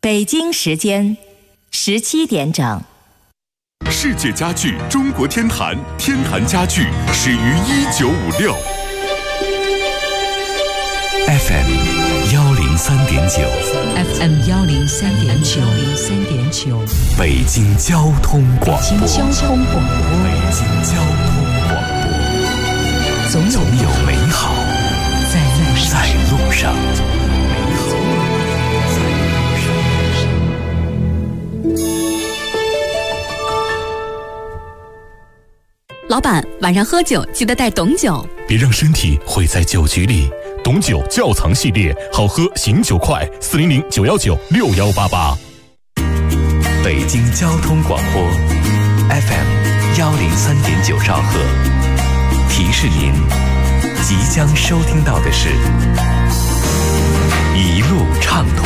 北京时间17点整。 世界家具中国天坛，天坛家具始于1956。 FM 103.9 FM 103.9 北京交通广播。 北京交通广播。总有美好在路上。 老板，晚上喝酒记得带董酒， 别让身体毁在酒局里。董酒窖藏系列，好喝醒酒快，400-919-6188。 北京交通广播 FM 103.9兆赫，提示您即将收听到的是一路畅通。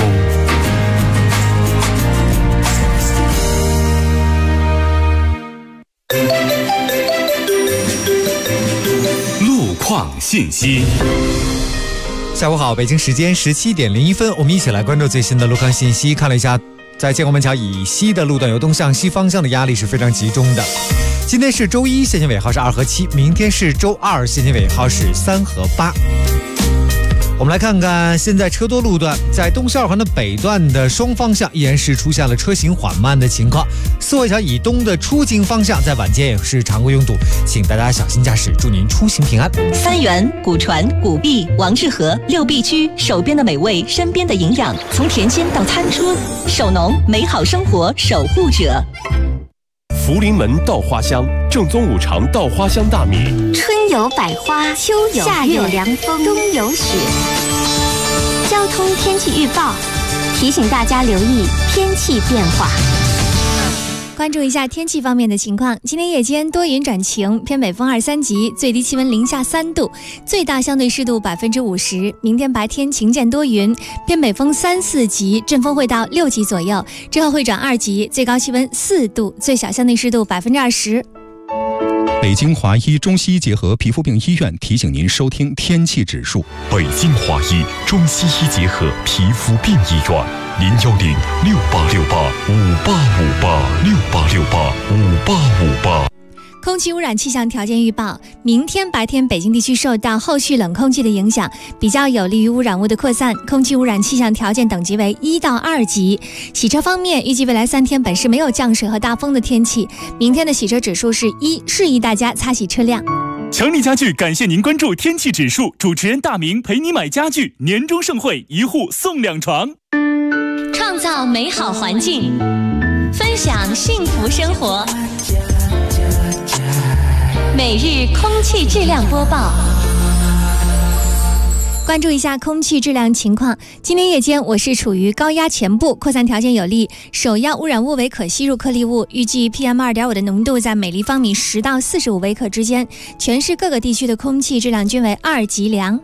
路况信息。 下午好，北京时间17点01分，我们一起来关注最新的路况信息。看了一下，在建国门桥以西的路段由东向西方向的压力是非常集中的。今天是周一，限行尾号是2和7；明天是周二，限行尾号是3和8。我们来看看现在车多路段，在东西二环的北段的双方向依然是出现了车行缓慢的情况。四惠桥以东的出京方向在晚间也是常规拥堵，请大家小心驾驶，祝您出行平安。 三元、古传、古碧、王致和6必居，手边的美味，身边的营养，从田间到餐桌，守农，美好生活守护者。 福临门稻花香，正宗五常稻花香大米。 春有百花，秋有夏有凉风，冬有雪。交通天气预报提醒大家留意天气变化。 关注一下天气方面的情况，今天夜间多云转晴，偏北风2、3级，最低气温零下3度，最大相对湿度50%。明天白天晴间多云，偏北风3、4级，阵风会到6级左右，之后会转2级，最高气温4度，最小相对湿度20%。 北京华医中西医结合皮肤病医院提醒您收听天气指数。 北京华医中西医结合皮肤病医院，010-6868-5858，6868-5858。 空气污染气象条件预报，明天白天北京地区受到后续冷空气的影响，比较有利于污染物的扩散，空气污染气象条件等级为1到2级。洗车方面，预计未来3天本市没有降水和大风的天气，明天的洗车指数是1，示意大家擦洗车辆。 强力家具感谢您关注天气指数，主持人大明陪你买家具，年终盛会1户送2床。 创造美好环境，分享幸福生活。每日空气质量播报， 关注一下空气质量情况。今天夜间我市处于高压前部，扩散条件有利，首要污染物为可吸入颗粒物，预计 PM2.5 的浓度在每立方米10到45微克之间，全市各个地区的空气质量均为2级良。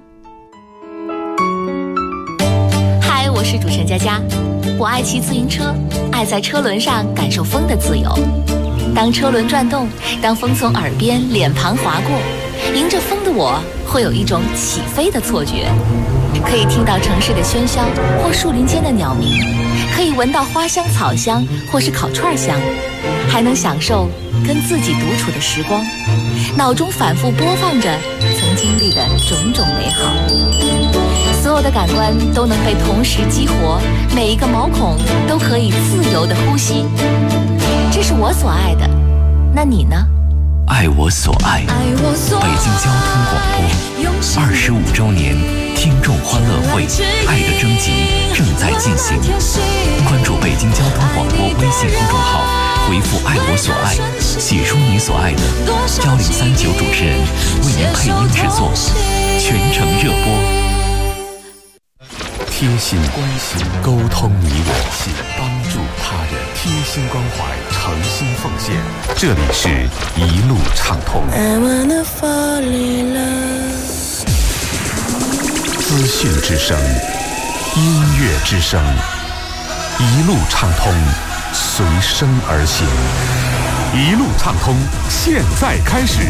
嗨，我是主持人佳佳，我爱骑自行车，爱在车轮上感受风的自由。当车轮转动，当风从耳边、脸庞划过，迎着风的我会有一种起飞的错觉，可以听到城市的喧嚣或树林间的鸟鸣，可以闻到花香、草香或是烤串香，还能享受跟自己独处的时光，脑中反复播放着曾经历的种种美好，所有的感官都能被同时激活，每一个毛孔都可以自由的呼吸。这是我所爱的，那你呢？ 爱我所爱，北京交通广播25周年听众欢乐会爱的征集正在进行，关注北京交通广播微信公众号，回复爱我所爱，写出你所爱的，1039主持人为您配音制作，全程热播。贴心关心，沟通你我，帮助他人，贴心关怀，诚心奉献。这里是一路畅通。资讯之声，音乐之声，一路畅通，随声而行。一路畅通，现在开始。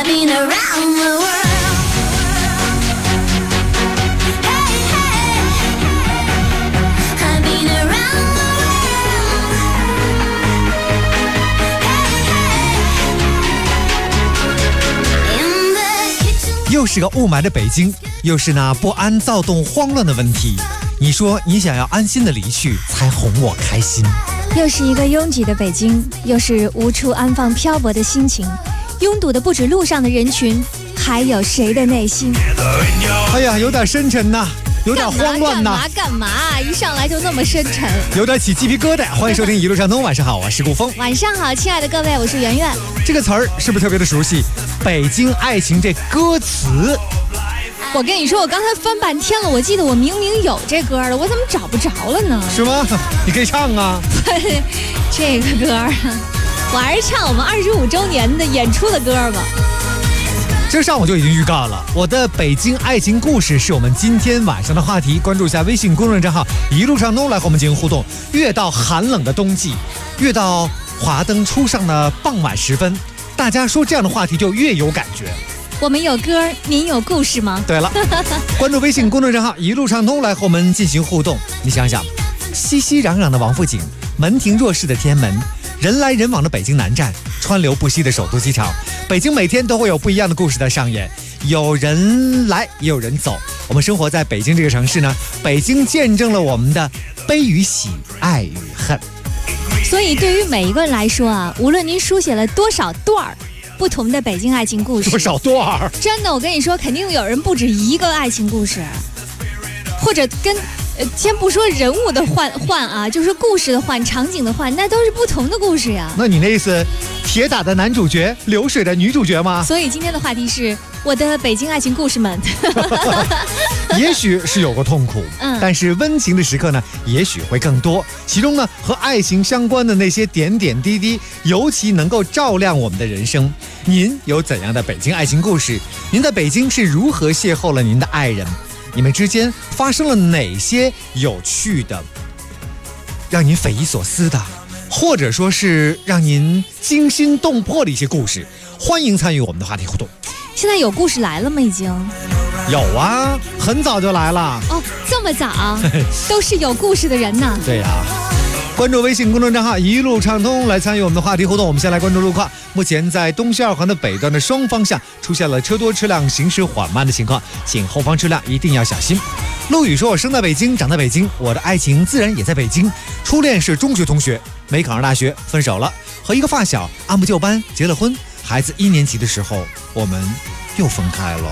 又是个雾霾的北京，又是那不安、躁动、慌乱的问题。你说你想要安心的离去，才哄我开心。 又是一个拥挤的北京，又是无处安放漂泊的心情。拥堵的不止路上的人群，还有谁的内心？ 哎呀，有点深沉呐，有点慌乱呐。 干嘛？一上来就那么深沉， 有点起鸡皮疙瘩。欢迎收听一路畅通，晚上好，我是顾峰。 晚上好，亲爱的各位，我是圆圆。 这个词儿是不是特别的熟悉？北京爱情这歌词。 我跟你说，我刚才翻半天了，我记得我明明有这歌了，我怎么找不着了呢？ 是吗？你可以唱啊。 这个歌啊，我还是唱我们25周年的演出的歌吧。 这上午就已经预告了，我的北京爱情故事是我们今天晚上的话题。关注一下微信公众账号一路畅通，来和我们进行互动。越到寒冷的冬季，越到华灯初上的傍晚时分，大家说这样的话题就越有感觉。 我们有歌，您有故事吗？ 对了，关注微信公众账号一路畅通，来和我们进行互动。你想想，熙熙攘攘的王府井，门庭若市的天安门，人来人往的北京南站，川流不息的首都机场，北京每天都会有不一样的故事在上演，有人来也有人走。我们生活在北京这个城市呢，北京见证了我们的悲与喜，爱与恨。 所以对于每一个人来说啊，无论您书写了多少段儿不同的北京爱情故事， 多少段儿？ 真的，我跟你说，肯定有人不止一个爱情故事，或者跟先不说人物的换啊，就是故事的换，场景的换，那都是不同的故事呀。 那你那意思，铁打的男主角，流水的女主角吗？ 所以今天的话题是我的北京爱情故事们。 也许是有过痛苦，但是温情的时刻呢，也许会更多。其中呢，和爱情相关的那些点点滴滴，尤其能够照亮我们的人生。您有怎样的北京爱情故事？您在北京是如何邂逅了您的爱人？你们之间发生了哪些有趣的、让您匪夷所思的，或者说是让您惊心动魄的一些故事？欢迎参与我们的话题互动。 现在有故事来了吗？已经有啊，很早就来了。 哦，这么早，都是有故事的人呢。 对呀。关注微信公众账号一路畅通，来参与我们的话题互动。我们先来关注路况。目前在东西二环的北段的双方向出现了车多车辆行驶缓慢的情况，请后方车辆一定要小心。陆羽说，我生在北京，长在北京，我的爱情自然也在北京。初恋是中学同学，没考上大学分手了，和一个发小按部就班结了婚，孩子1年级的时候我们又分开了。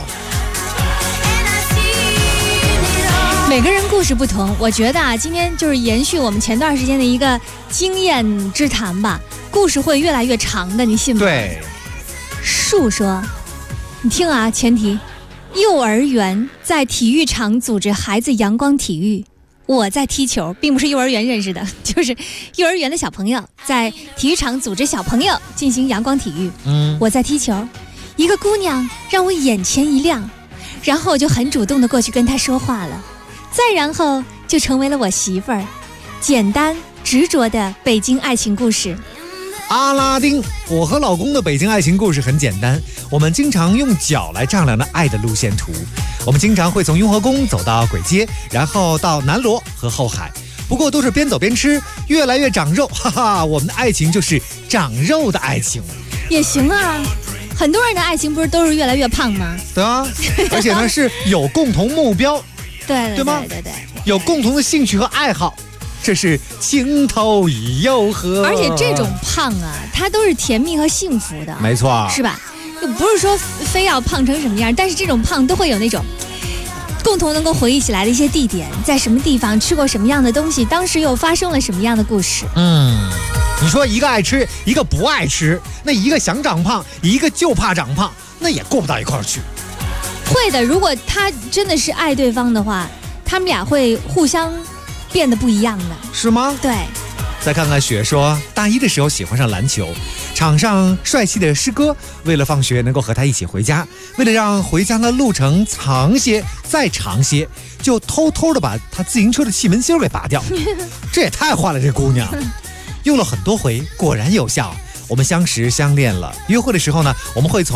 每个人故事不同，我觉得啊，今天就是延续我们前段时间的一个经验之谈吧，故事会越来越长的，你信吗？ 对。 树说，你听啊，前提，幼儿园在体育场组织孩子阳光体育，我在踢球，并不是幼儿园认识的，就是幼儿园的小朋友在体育场组织小朋友进行阳光体育，我在踢球，一个姑娘让我眼前一亮，然后我就很主动的过去跟她说话了。再然后就成为了我媳妇儿。简单执着的北京爱情故事。 阿拉丁，我和老公的北京爱情故事很简单，我们经常用脚来丈量的爱的路线图。我们经常会从雍和宫走到簋街，然后到南锣和后海，不过都是边走边吃，越来越长肉，哈哈，我们的爱情就是长肉的爱情。 也行啊，很多人的爱情不是都是越来越胖吗？ 对啊，而且呢是有共同目标。对吗？ 对， 有共同的兴趣和爱好，这是情投意诱和。 而且这种胖啊，它都是甜蜜和幸福的， 没错， 是吧？又不是说非要胖成什么样，但是这种胖都会有那种共同能够回忆起来的一些地点，在什么地方吃过什么样的东西，当时又发生了什么样的故事。 你说一个爱吃，一个不爱吃，那一个想长胖，一个就怕长胖，那也过不到一块儿去。 会的，如果他真的是爱对方的话，他们俩会互相变得不一样的。 是吗？ 对。 再看看雪说，大一的时候喜欢上篮球，场上帅气的师哥为了放学能够和他一起回家，为了让回家的路程长些再长些，就偷偷的把他自行车的气门芯给拔掉。这也太坏了，这姑娘。用了很多回，果然有效。我们相识相恋了，约会的时候呢，我们会从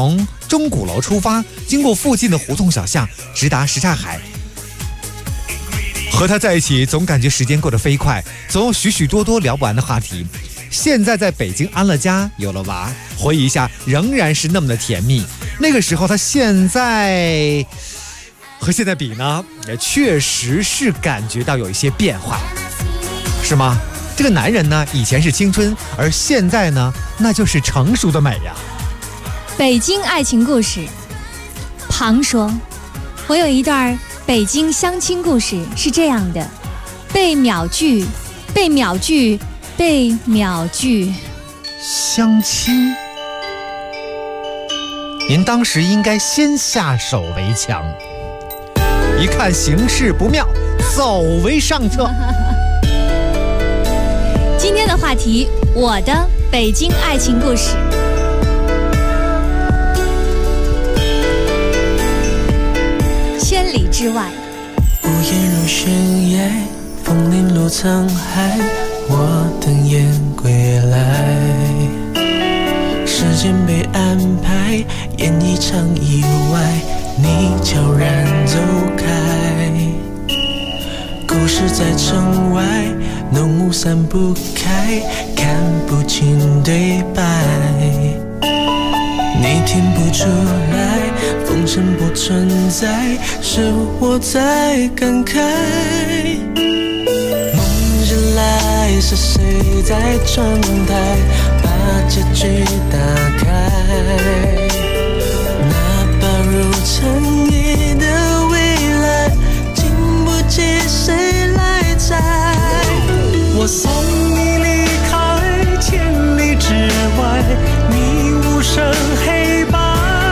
钟鼓楼出发，经过附近的胡同小巷，直达什刹海。和他在一起，总感觉时间过得飞快，总有许许多多聊不完的话题。现在在北京安了家，有了娃，回忆一下，仍然是那么的甜蜜。那个时候，他现在和现在比呢，也确实是感觉到有一些变化，是吗？这个男人呢，以前是青春，而现在呢，那就是成熟的美呀。 北京爱情故事，庞说：“我有一段北京相亲故事是这样的，被秒拒。 相亲，您当时应该先下手为强，一看形势不妙，走为上策。” 今天的话题，我的北京爱情故事。千里之外， 屋檐如悬崖，风铃落沧海，我等雁归来。时间被安排，演一场意外，你悄然走开。故事在城外，浓雾散不开，看不清对白。你听不出来，风声不存在，是我在感慨。梦醒来，是谁在窗台把结局打开？那把如尘埃的未来，经不起谁来摘。我送你离开千里之外，你无声黑白，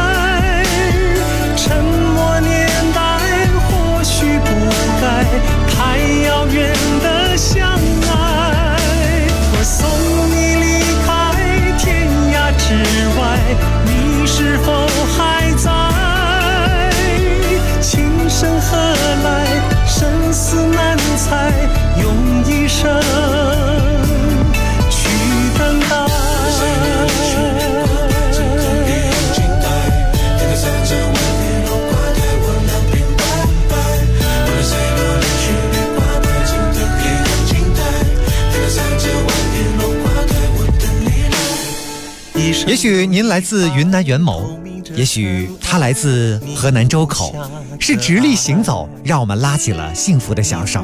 沉默年代或许不该太遥远的相爱。我送你离开天涯之外，你是否还在？情深何来，生死难猜，用一生去等待。 也许您来自云南元谋，也许他来自河南周口，是直立行走让我们拉起了幸福的小手。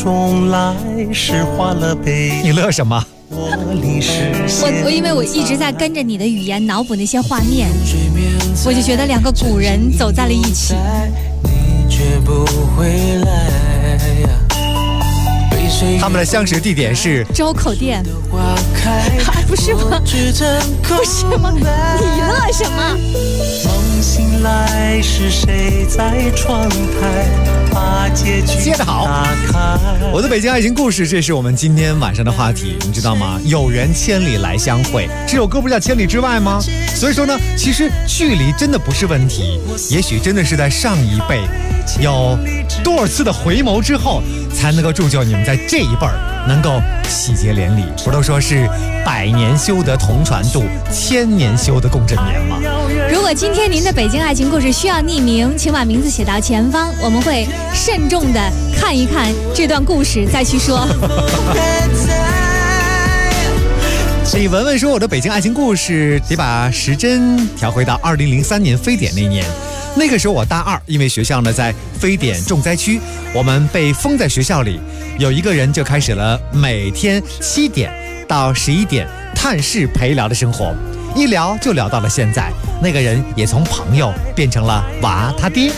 你乐什么？ 我因为我一直在跟着你的语言脑补那些画面，我就觉得两个古人走在了一起。 你却不回来， 他们的相识地点是周口店。不是吗？不是吗？你乐什么？ 梦醒来是谁在窗台把结局打开？ 我的北京爱情故事，这是我们今天晚上的话题，你知道吗？有缘千里来相会，这首歌不叫千里之外吗？所以说呢，其实距离真的不是问题，也许真的是在上一辈有多少次的回眸之后，才能够铸就你们在这一辈能够喜结连理。不都说是百年修得同船渡，千年修得共枕眠吗？ 如果今天您的北京爱情故事需要匿名，请把名字写到前方，我们会慎重的看一看这段故事再去说。 李文文说，我的北京爱情故事得把时针调回到2003年非典那年。那个时候我大2，因为学校呢在非典重灾区，我们被封在学校里。有一个人就开始了每天7点到11点探视陪聊的生活，一聊就聊到了现在。那个人也从朋友变成了娃他爹。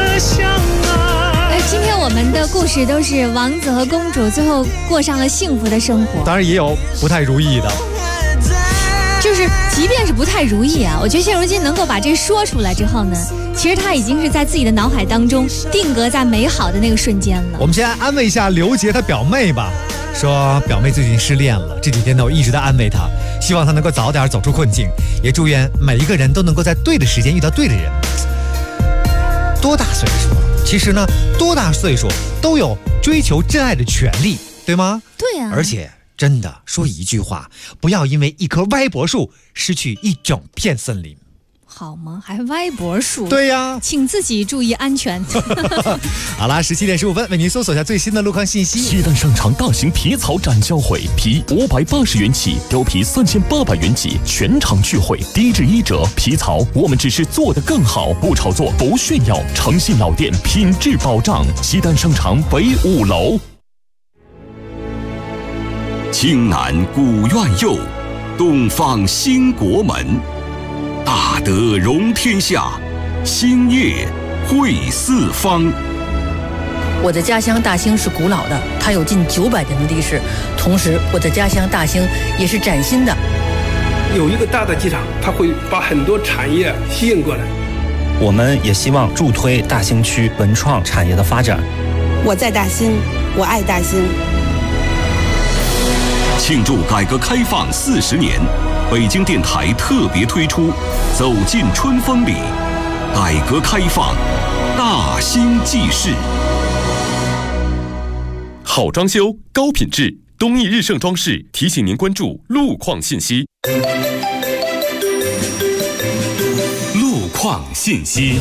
今天我们的故事都是王子和公主最后过上了幸福的生活， 当然也有不太如意的。 就是即便是不太如意啊，我觉得谢如金能够把这说出来之后呢，其实他已经是在自己的脑海当中定格在美好的那个瞬间了。 我们先安慰一下刘杰他表妹吧，说表妹最近失恋了，这几天呢我一直在安慰她，希望她能够早点走出困境，也祝愿每一个人都能够在对的时间遇到对的人。多大岁数？其实呢，多大岁数都有追求真爱的权利，对吗？ 对啊。 而且真的说一句话，不要因为一棵歪脖树失去一整片森林。 好吗？还歪脖数？ 对呀， 请自己注意安全。 好啦，17点15分，为您搜索一下最新的路况信息。 西单商场大型皮草展销会，皮580元起，貂皮3800元起，全场聚会，低至1折。皮草我们只是做得更好，不炒作，不炫耀，诚信老店，品质保障。西单商场北5楼。 青南古院右，东方兴国门。大德容天下，兴业惠四方。 我的家乡大兴是古老的，它有近900年的历史。同时，我的家乡大兴也是崭新的。 有一个大的机场，它会把很多产业吸引过来。 我们也希望助推大兴区文创产业的发展。 我在大兴，我爱大兴。 庆祝改革开放40年，北京电台特别推出《走进春风里》，改革开放大兴纪事。 好装修，高品质，东义日盛装饰提醒您关注路况信息。 路况信息。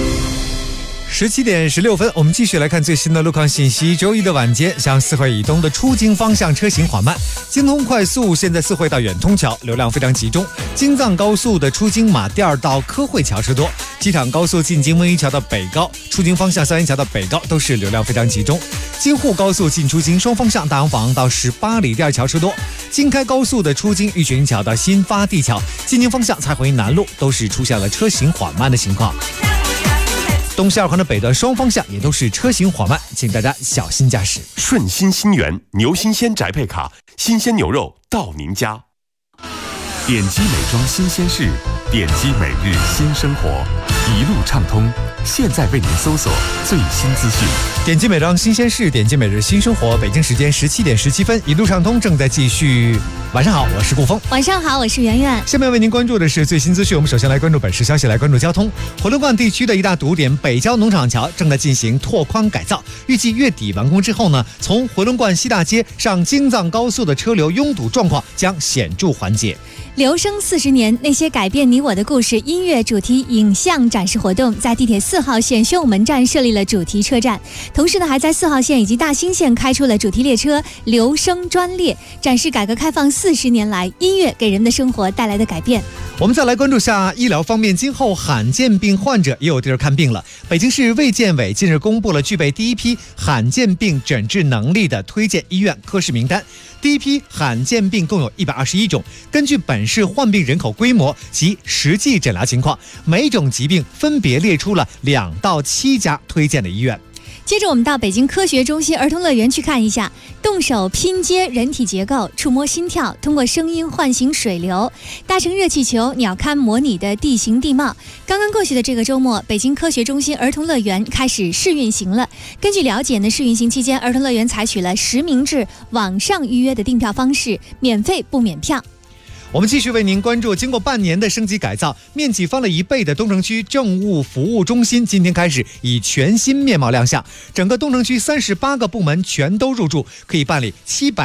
17点16分，我们继续来看最新的路况信息。周一的晚间，向四惠以东的出京方向车行缓慢，京通快速现在四惠到远通桥流量非常集中，京藏高速的出京马甸到科惠桥车多，机场高速进京温榆桥到北高，出京方向三元桥到北高都是流量非常集中。京沪高速进出京双方向大洋坊到18里店桥车多，京开高速的出京玉泉桥到新发地桥，进京方向蔡回南路都是出现了车行缓慢的情况。东西2环的北段双方向也都是车行缓慢，请大家小心驾驶。 顺心新源牛新鲜宅配卡，新鲜牛肉到您家。 点击美妆新鲜事，点击每日新生活，一路畅通。现在为您搜索最新资讯。 点击美妆新鲜事，点击每日新生活。北京时间17点17分，一路畅通正在继续。晚上好，我是顾峰。 晚上好，我是圆圆。 下面为您关注的是最新资讯。我们首先来关注本市消息，来关注交通。回龙观地区的一大堵点北郊农场桥正在进行拓宽改造，预计月底完工之后呢，从回龙观西大街上京藏高速的车流拥堵状况将显著缓解。 留声40年，那些改变你我的故事音乐主题影像展示活动在地铁4号线宣武门站设立了主题车站，同时呢，还在4号线以及大兴线开出了主题列车留声专列，展示改革开放40年来音乐给人的生活带来的改变。 我们再来关注下医疗方面，今后罕见病患者也有地儿看病了。北京市卫健委近日公布了具备第一批罕见病诊治能力的推荐医院科室名单。第一批罕见病共有121种，根据本市患病人口规模及实际诊疗情况，每种疾病分别列出了2到7家推荐的医院。 接着我们到北京科学中心儿童乐园去看一下，动手拼接人体结构，触摸心跳，通过声音唤醒水流，搭乘热气球，鸟瞰模拟的地形地貌。刚刚过去的这个周末，北京科学中心儿童乐园开始试运行了。根据了解呢，试运行期间，儿童乐园采取了实名制网上预约的订票方式，免费不免票。 我们继续为您关注，经过半年的升级改造，面积翻了1倍的东城区政务服务中心今天开始以全新面貌亮相。整个东城区38个部门全都入驻，可以办理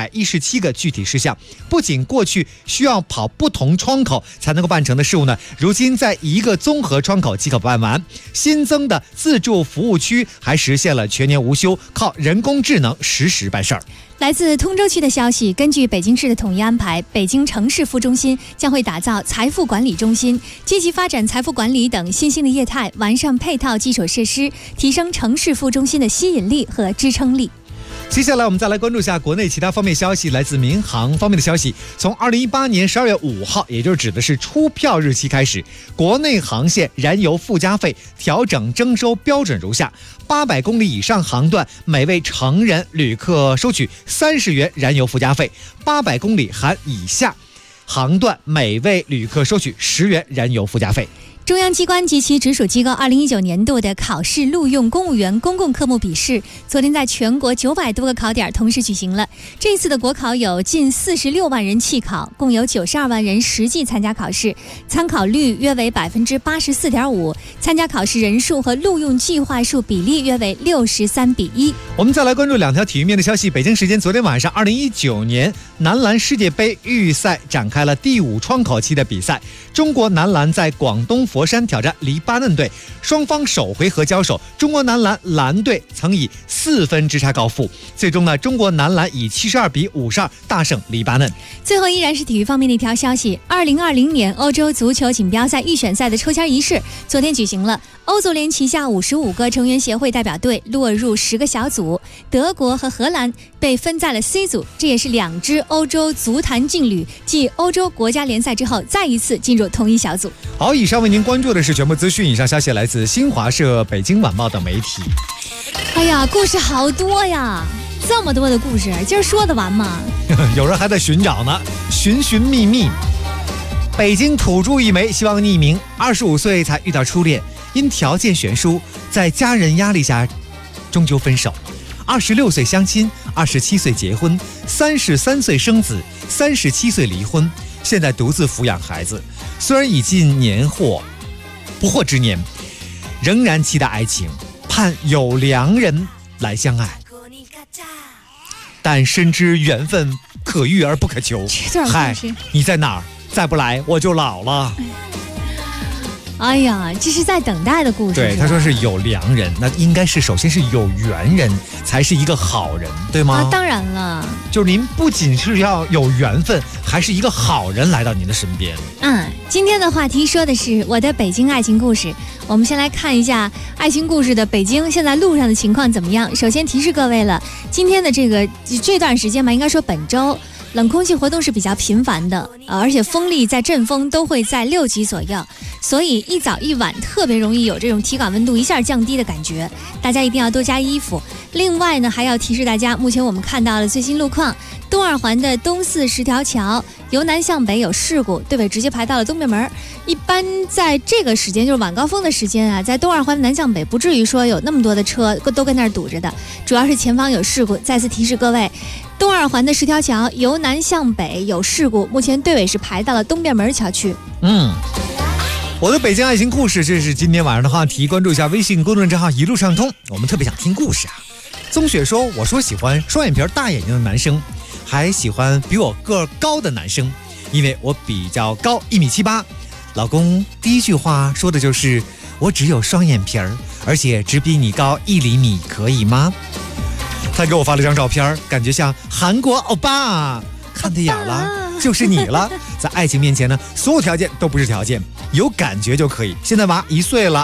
717个具体事项。不仅过去需要跑不同窗口才能够办成的事务呢，如今在一个综合窗口即可办完。新增的自助服务区还实现了全年无休，靠人工智能实时办事儿。 来自通州区的消息，根据北京市的统一安排，北京城市副中心将会打造财富管理中心，积极发展财富管理等新兴的业态，完善配套基础设施，提升城市副中心的吸引力和支撑力。 接下来我们再来关注一下国内其他方面消息。来自民航方面的消息，从2018年12月5号，也就是指的是出票日期开始，国内航线燃油附加费调整征收标准如下：800公里以上航段，每位成人旅客收取30元燃油附加费；800公里含以下航段，每位旅客收取10元燃油附加费。 中央机关及其直属机构2019年度的考试录用公务员公共科目笔试，昨天在全国900多个考点同时举行了。这一次的国考有近46万人弃考，共有92万人实际参加考试，参考率约为84.5%，参加考试人数和录用计划数比例约为63:1。 我们再来关注2条体育面的消息。北京时间昨天晚上，2019年男篮世界杯预赛展开了第5窗口期的比赛，中国男篮在广东佛佛山挑战黎巴嫩队。双方首回合交手，中国男篮蓝队曾以4分之差告负，最终呢，中国男篮以72比52大胜黎巴嫩。 最后依然是体育方面的一条消息，2020年欧洲足球锦标赛预选赛的抽签仪式昨天举行了。欧足联旗下55个成员协会代表队落入10个小组，德国和荷兰被分在了 C 组，这也是2支欧洲足坛劲旅继欧洲国家联赛之后再一次进入同一小组。 好，以上为您关注的是全部资讯，以上消息来自新华社、北京晚报等媒体。 哎呀，故事好多呀，这么多的故事，今儿说得完吗？ 有人还在寻找呢，寻寻觅觅。北京土著一枚希望匿名，25岁才遇到初恋，因条件悬殊，在家人压力下终究分手。26岁相亲，27岁结婚，33岁生子，37岁离婚，现在独自抚养孩子。虽然已近不惑之年，仍然期待爱情，盼有良人来相爱，但深知缘分可遇而不可求。嗨，你在哪儿？再不来我就老了。 哎呀，这是在等待的故事。 对，他说是有良人，那应该是首先是有缘人才是一个好人，对吗？ 当然了， 就是您不仅是要有缘分，还是一个好人来到您的身边。 今天的话题说的是我的北京爱情故事。我们先来看一下爱情故事的北京现在路上的情况怎么样。首先提示各位了，今天的这段时间吧，应该说本周冷空气活动是比较频繁的，而且风力在阵风都会在6级左右，所以一早一晚特别容易有这种体感温度一下降低的感觉，大家一定要多加衣服。另外呢，还要提示大家，目前我们看到了最新路况，东二环的东四10条桥由南向北有事故，队尾直接排到了东便门。一般在这个时间，就是晚高峰的时间啊，在东二环南向北不至于说有那么多的车都跟那儿堵着的，主要是前方有事故。再次提示各位，东二环的10条桥由南向北有事故，目前队尾是排到了东便门桥区。 我的北京爱情故事，这是今天晚上的话题，关注一下微信公众账号一路畅通。我们特别想听故事啊。宗雪说，我说喜欢双眼皮大眼睛的男生，还喜欢比我个儿高的男生，因为我比较高1.78米。老公第一句话说的就是我只有双眼皮儿，而且只比你高1厘米，可以吗？他给我发了张照片，感觉像韩国欧巴，看对眼了，就是你了。在爱情面前呢，所有条件都不是条件，有感觉就可以。现在娃1岁了。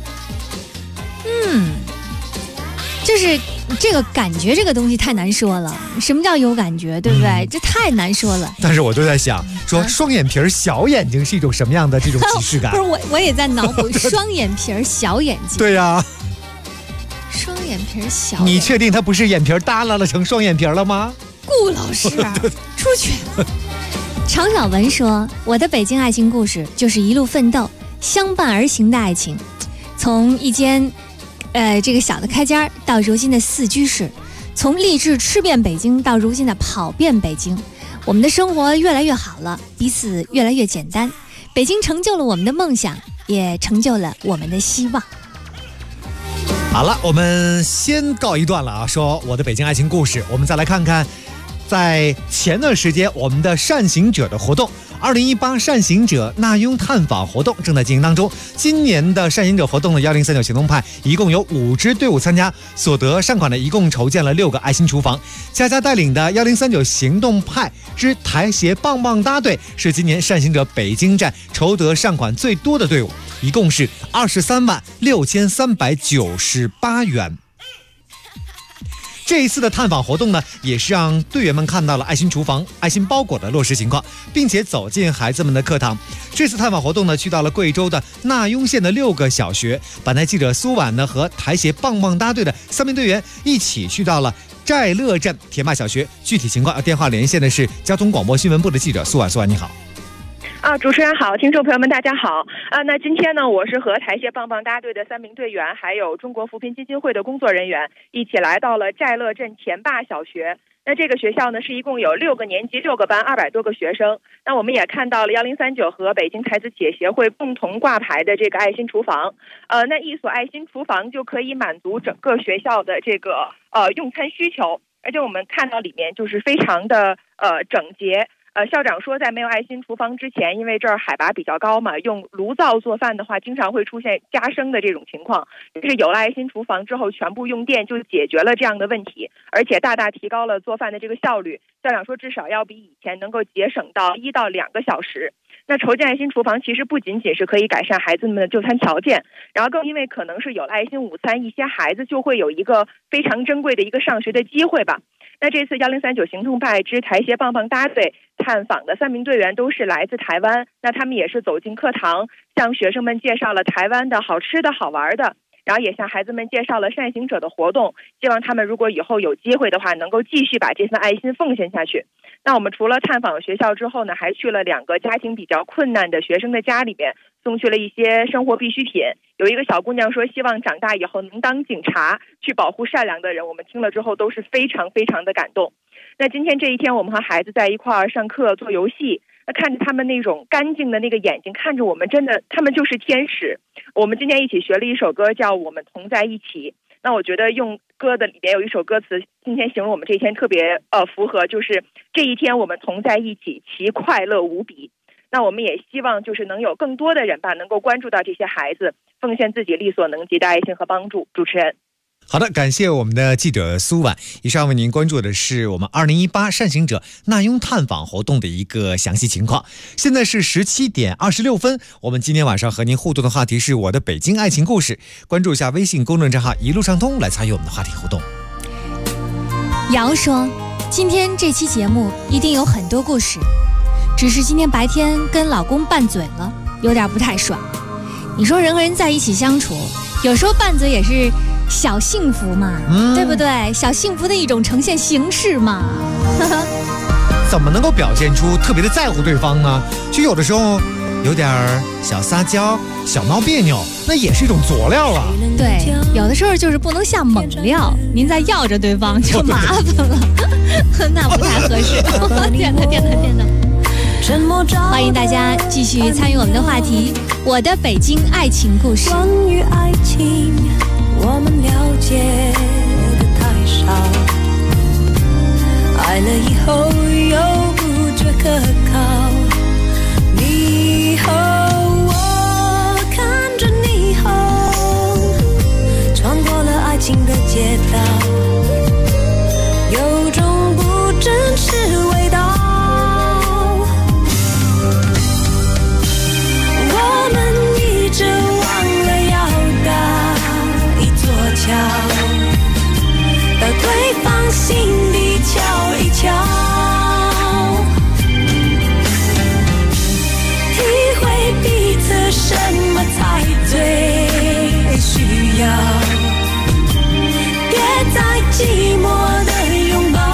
就是这个感觉这个东西太难说了，什么叫有感觉，对不对？这太难说了。 但是我就在想，说双眼皮小眼睛是一种什么样的这种即视感？ 不是我也在脑补双眼皮小眼睛。 对呀， 双眼皮小眼睛， 你确定他不是眼皮耷拉了成双眼皮了吗？ 顾老师出去。常小文说，我的北京爱情故事就是一路奋斗相伴而行的爱情，从一间这个小的开间到如今的4居室，从立志吃遍北京到如今的跑遍北京，我们的生活越来越好了，彼此越来越简单。北京成就了我们的梦想，也成就了我们的希望。 好了，我们先告一段了啊，说我的北京爱情故事。我们再来看看在前段时间我们的善行者的活动，2018善行者纳雍探访活动正在进行当中。今年的善行者活动的1039行动派一共有5支队伍参加，所得善款呢一共筹建了6个爱心厨房。佳佳带领的1039行动派之台协棒棒哒队是今年善行者北京站筹得善款最多的队伍，一共是236398元。这一次的探访活动呢，也是让队员们看到了爱心厨房、爱心包裹的落实情况，并且走进孩子们的课堂。这次探访活动呢，去到了贵州的纳雍县的6个小学。本台记者苏婉呢和台协棒棒哒队的3名队员一起去到了寨乐镇田坝小学。具体情况电话连线的是交通广播新闻部的记者苏婉。苏婉你好。 主持人好，听众朋友们大家好。那今天呢，我是和台协棒棒哒队的3名队员，还有中国扶贫基金会的工作人员一起来到了寨乐镇田坝小学。那这个学校呢，是一共有6个年级、6个班、200多个学生。那我们也看到了1039和北京才子企业协会共同挂牌的这个爱心厨房。那一所爱心厨房就可以满足整个学校的这个用餐需求，而且我们看到里面就是非常的整洁。 校长说，在没有爱心厨房之前，因为这儿海拔比较高嘛，用炉灶做饭的话，经常会出现加生的这种情况。但是有了爱心厨房之后，全部用电就解决了这样的问题，而且大大提高了做饭的这个效率。校长说，至少要比以前能够节省到1到2个小时。那筹建爱心厨房其实不仅仅是可以改善孩子们的就餐条件，然后更因为可能是有了爱心午餐，一些孩子就会有一个非常珍贵的一个上学的机会吧。那这次1039行动派之台协棒棒哒队探访的3名队员都是来自台湾，那他们也是走进课堂，向学生们介绍了台湾的好吃的好玩的，然后也向孩子们介绍了善行者的活动，希望他们如果以后有机会的话，能够继续把这份爱心奉献下去。那我们除了探访学校之后呢，还去了2个家庭比较困难的学生的家里边，送去了一些生活必需品。有一个小姑娘说，希望长大以后能当警察，去保护善良的人。我们听了之后都是非常非常的感动。那今天这一天，我们和孩子在一块儿上课做游戏，那看着他们那种干净的那个眼睛，看着我们，真的他们就是天使。我们今天一起学了一首歌，叫《我们同在一起》。那我觉得用歌的里边有一首歌词，今天形容我们这一天特别符合，就是这一天我们同在一起，其快乐无比。那我们也希望就是能有更多的人吧，能够关注到这些孩子，奉献自己力所能及的爱心和帮助。主持人。 好的，感谢我们的记者苏婉。以上为您关注的是我们2018善行者纳雍探访活动的一个详细情况。现在是17点26分，我们今天晚上和您互动的话题是我的北京爱情故事。关注一下微信公众账号一路畅通来参与我们的话题互动。 瑶说，今天这期节目一定有很多故事，只是今天白天跟老公拌嘴了，有点不太爽。你说人和人在一起相处，有时候拌嘴也是小幸福嘛，对不对？小幸福的一种呈现形式嘛。 怎么能够表现出特别的在乎对方呢？就有的时候有点小撒娇、小闹别扭，那也是一种佐料啊。 对，有的时候就是不能下猛料，您再要着对方就麻烦了，那不太合适。天哪！欢迎大家继续参与我们的话题，我的北京爱情故事。 关于爱情，我们了解的太少，爱了以后又不觉可靠。你和我看着霓虹，穿过了爱情的街道，有种不真实味道。我们一直忘了要搭一座桥，到对方心里瞧一瞧，体会彼此什么才最需要，别再寂寞的拥抱。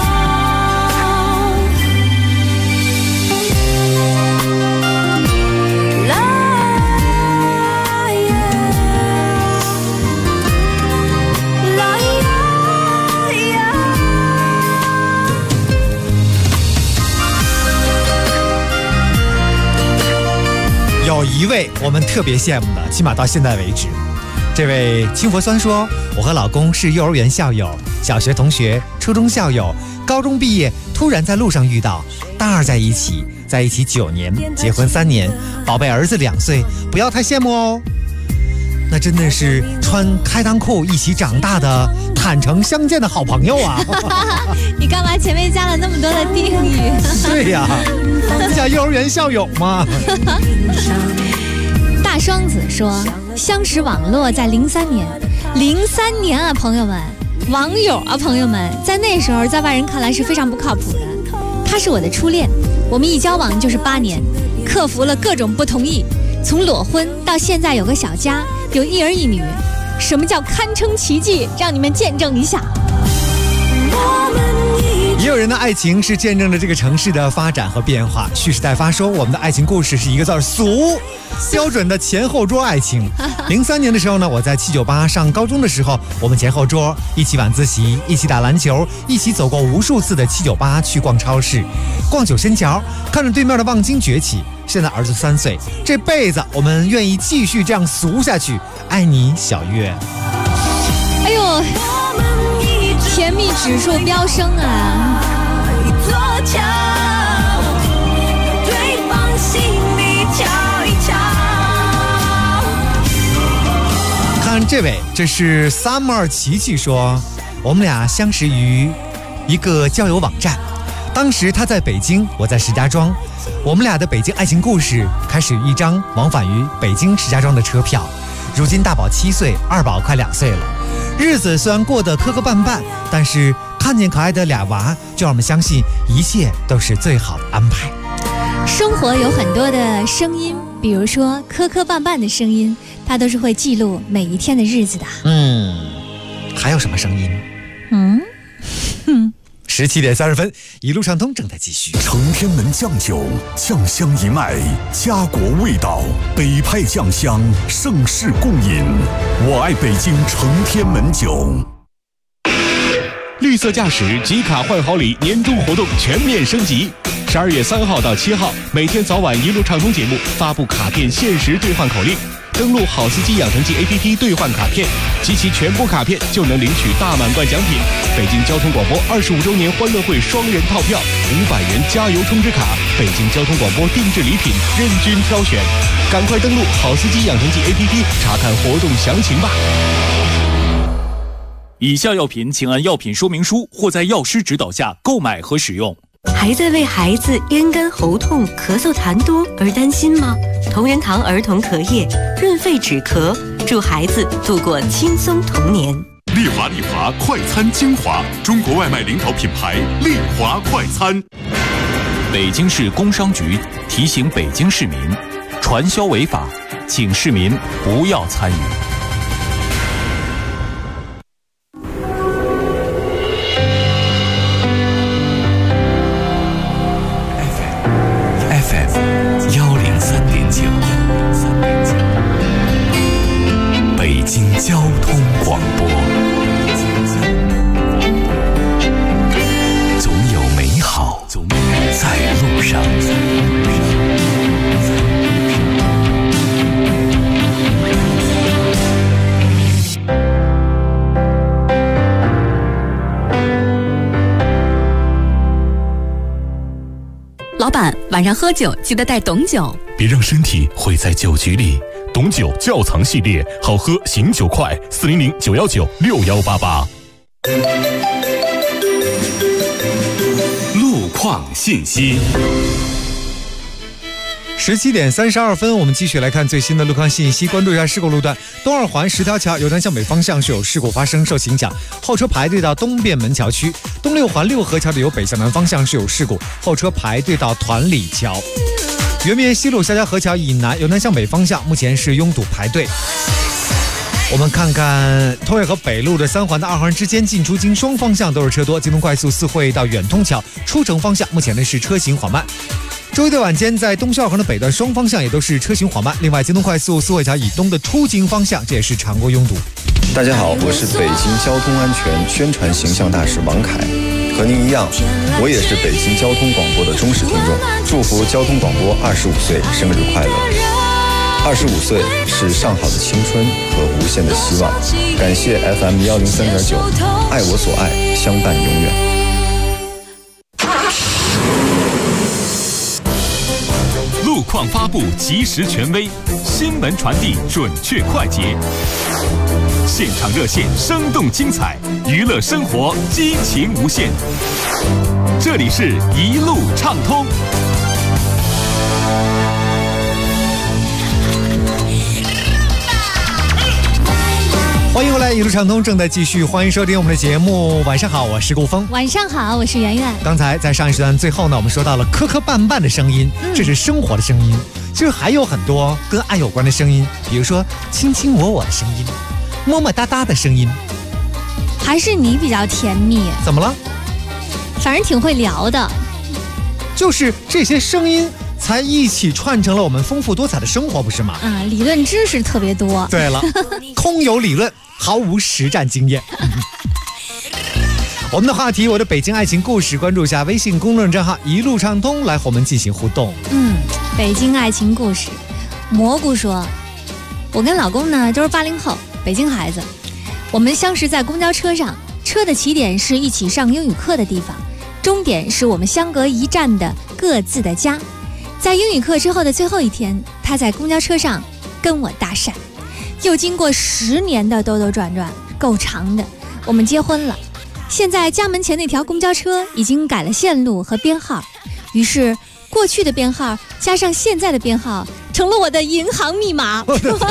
有一位我们特别羡慕的，起码到现在为止，这位清佛酸说，我和老公是幼儿园校友、小学同学、初中校友，高中毕业突然在路上遇到，大2在一起9年，结婚3年，宝贝儿子2岁，不要太羡慕哦。那真的是穿开裆裤一起长大的坦诚相见的好朋友啊。 你干嘛前面加了那么多的定语？ 对呀，叫幼儿园校友嘛。 大双子说，相识网络在03年啊，朋友们，网友啊，朋友们，在那时候在外人看来是非常不靠谱的。他是我的初恋，我们一交往就是8年，克服了各种不同意，从裸婚到现在有个小家，有1儿1女，什么叫堪称奇迹？让你们见证一下。 也有人的爱情是见证着这个城市的发展和变化。蓄势待发说，我们的爱情故事是一个字俗，标准的前后桌爱情。03年的时候呢，我在798上高中的时候，我们前后桌一起晚自习，一起打篮球，一起走过无数次的798，去逛超市，逛九仙桥，看着对面的望京崛起。现在儿子3岁，这辈子我们愿意继续这样俗下去。爱你，小月。 哎呦，甜蜜指数飙升啊！ 看这位，这是 Summer 琪琪说，我们俩相识于一个交友网站，当时他在北京，我在石家庄，我们俩的北京爱情故事开始于一张往返于北京石家庄的车票。如今大宝7岁，二宝快2岁了，日子虽然过得磕磕绊绊，但是看见可爱的俩娃，就让我们相信一切都是最好的安排。 生活有很多的声音，比如说磕磕绊绊的声音，它都是会记录每一天的日子的。 还有什么声音？17点30分，一路畅通正在继续。 承天门酱酒，酱香一脉，家国味道，北派酱香，盛世共饮。我爱北京承天门酒。 绿色驾驶集卡换好礼年终活动全面升级，12月3号到7号，每天早晚一路畅通节目发布卡片限时兑换口令。登录好司机养成记 APP 兑换卡片，集齐全部卡片就能领取大满贯奖品。北京交通广播25周年欢乐会双人套票，500元加油充值卡，北京交通广播定制礼品任君挑选。赶快登录好司机养成记 APP 查看活动详情吧。 以下药品请按药品说明书或在药师指导下购买和使用。 还在为孩子咽干喉痛、咳嗽痰多而担心吗？同仁堂儿童咳液润肺止咳，助孩子度过轻松童年。 丽华快餐精华，中国外卖领导品牌丽华快餐。 北京市工商局提醒北京市民，传销违法，请市民不要参与。 北京交通广播，总有美好在路上。 老板，晚上喝酒记得带董酒， 别让身体毁在酒局里。董酒窖藏系列，好喝醒酒快，400-919-6188。 路况信息。 17点32分，我们继续来看最新的路况信息，关注一下事故路段。东二环10条桥由南向北方向是有事故发生，受影响，后车排队到东便门桥区。东六环6河桥的由北向南方向是有事故，后车排队到团里桥。圆明园西路下家河桥以南由南向北方向目前是拥堵排队。我们看看通渭河北路的3环到2环之间进出京双方向都是车多，京通快速4惠到远通桥出城方向目前呢是车行缓慢。周一的晚间在东西2环的北段双方向也都是车行缓慢，另外京通快速4惠桥以东的出京方向这也是常规拥堵。 大家好，我是北京交通安全宣传形象大使王凯，和您一样，我也是北京交通广播的忠实听众，祝福交通广播25岁生日快乐。25岁是上好的青春和无限的希望，感谢 FM 103.9，爱我所爱，相伴永远。 路况发布及时权威，新闻传递准确快捷，现场热线生动精彩，娱乐生活激情无限。这里是一路畅通。 欢迎回来，一路畅通正在继续，欢迎收听我们的节目。晚上好，我是顾峰。 晚上好，我是圆圆。 刚才在上一时段最后呢，我们说到了磕磕绊绊的声音，这是生活的声音。其实还有很多跟爱有关的声音，比如说卿卿我我的声音，么么哒哒的声音。 还是你比较甜蜜？ 怎么了？ 反正挺会聊的。 就是这些声音才一起串成了我们丰富多彩的生活，不是吗？ 理论知识特别多。 对了，空有理论，毫无实战经验。我们的话题，我的北京爱情故事，关注一下微信公众账号一路畅通，来和我们进行互动。 北京爱情故事，蘑菇说，我跟老公呢都是80后，北京孩子，我们相识在公交车上，车的起点是一起上英语课的地方，终点是我们相隔一站的各自的家。在英语课之后的最后一天，他在公交车上跟我搭讪， 又经过10年的兜兜转转，够长的，我们结婚了。现在家门前那条公交车已经改了线路和编号，于是过去的编号加上现在的编号成了我的银行密码。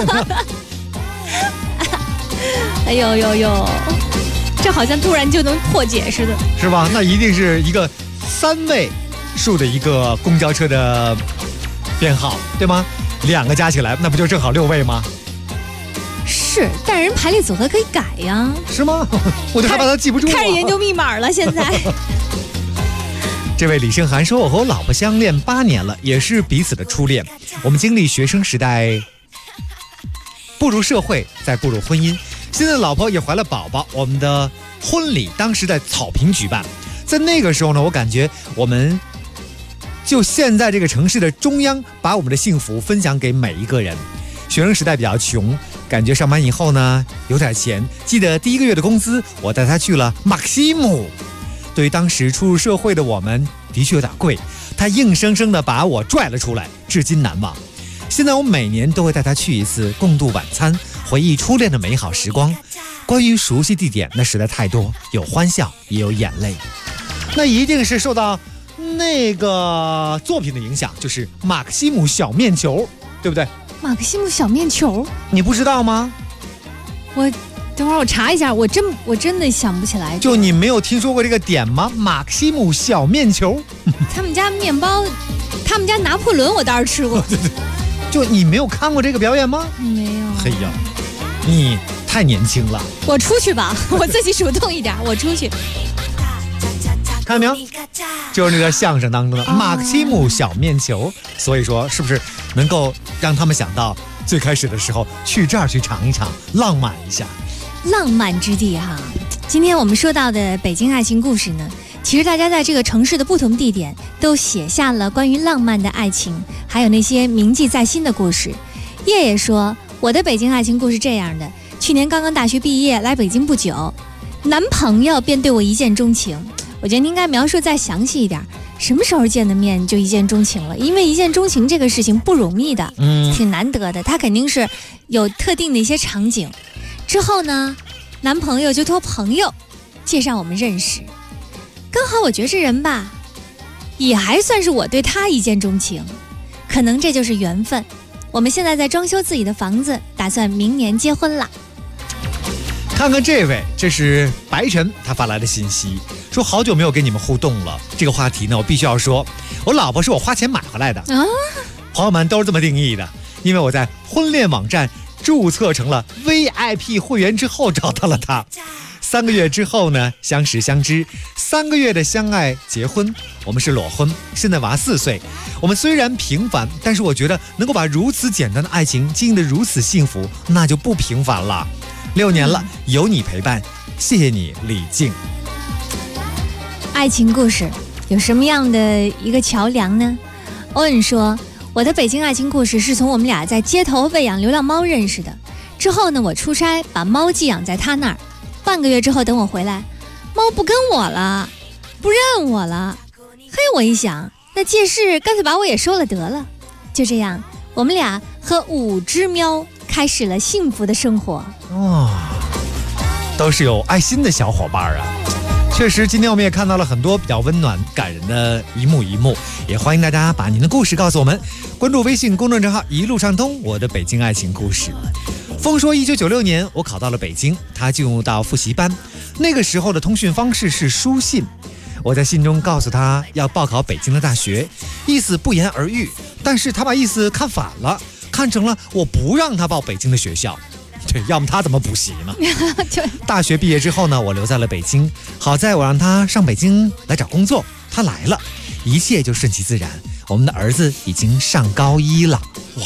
哎呦呦呦，这好像突然就能破解似的， 是吧？那一定是一个3位数的一个公交车的编号，对吗？2个加起来，那不就正好6位吗？ 是，但人排列组合可以改呀。 是吗？我就害怕他记不住。 开始研究密码了，现在。 这位李胜涵说：“我和我老婆相恋8年了，也是彼此的初恋。我们经历学生时代，步入社会，再步入婚姻。现在老婆也怀了宝宝。我们的婚礼当时在草坪举办，在那个时候呢，我感觉我们就现在这个城市的中央，把我们的幸福分享给每一个人。学生时代比较穷，感觉上班以后呢有点钱。记得第1个月的工资，我带他去了马克西姆。对于当时初入社会的我们，的确有点贵。他硬生生的把我拽了出来，至今难忘。现在我每年都会带他去一次，共度晚餐，回忆初恋的美好时光。关于熟悉地点，那实在太多，有欢笑，也有眼泪。那一定是受到那个作品的影响，就是马克西姆小面球，对不对？ 马克西姆小面球， 你不知道吗？ 等会儿我查一下，我真的想不起来。 就你没有听说过这个点吗？马克西姆小面球， 他们家面包，他们家拿破仑我倒是吃过。 对，就你没有看过这个表演吗？ 没有。 嘿呀，你太年轻了。 我出去吧，我自己主动一点，我出去。 看到没有？就是那个相声当中的马克西姆小面球。所以说，是不是能够让他们想到最开始的时候去这儿去尝一尝，浪漫一下？ 浪漫之地哈。今天我们说到的北京爱情故事呢，其实大家在这个城市的不同地点都写下了关于浪漫的爱情，还有那些铭记在心的故事。叶叶说，我的北京爱情故事这样的：去年刚刚大学毕业来北京不久，男朋友便对我一见钟情。我觉得你应该描述再详细一点，什么时候见的面就一见钟情了？因为一见钟情这个事情不容易的，挺难得的，他肯定是有特定的一些场景。之后呢，男朋友就托朋友介绍我们认识，刚好我觉得这人吧，也还算是我对他一见钟情，可能这就是缘分。我们现在在装修自己的房子，打算明年结婚了。 看看这位，这是白晨他发来的信息，说好久没有跟你们互动了。这个话题呢，我必须要说，我老婆是我花钱买回来的啊。朋友们都是这么定义的，因为我在婚恋网站注册成了 VIP 会员之后找到了她。3个月之后呢，相识相知，3个月的相爱结婚。我们是裸婚，现在娃4岁。我们虽然平凡，但是我觉得能够把如此简单的爱情经营得如此幸福，那就不平凡了。6年了，有你陪伴，谢谢你，李静。 爱情故事有什么样的一个桥梁呢？欧恩说，我的北京爱情故事是从我们俩在街头喂养流浪猫认识的。之后呢，我出差把猫寄养在他那儿，半个月之后等我回来，猫不跟我了，不认我了。嘿，我一想，那借势干脆把我也收了得了。就这样，我们俩和5只喵开始了幸福的生活。 都是有爱心的小伙伴啊。确实，今天我们也看到了很多比较温暖感人的一幕，也欢迎大家把您的故事告诉我们，关注微信公众账号一路畅通我的北京爱情故事。风说1996年我考到了北京，他进入到复习班，那个时候的通讯方式是书信，我在信中告诉他要报考北京的大学，意思不言而喻，但是他把意思看反了，看成了我不让他报北京的学校。对，要么他怎么补习呢？大学毕业之后呢，我留在了北京，好在我让他上北京来找工作，他来了，一切就顺其自然。我们的儿子已经上高1了，哇，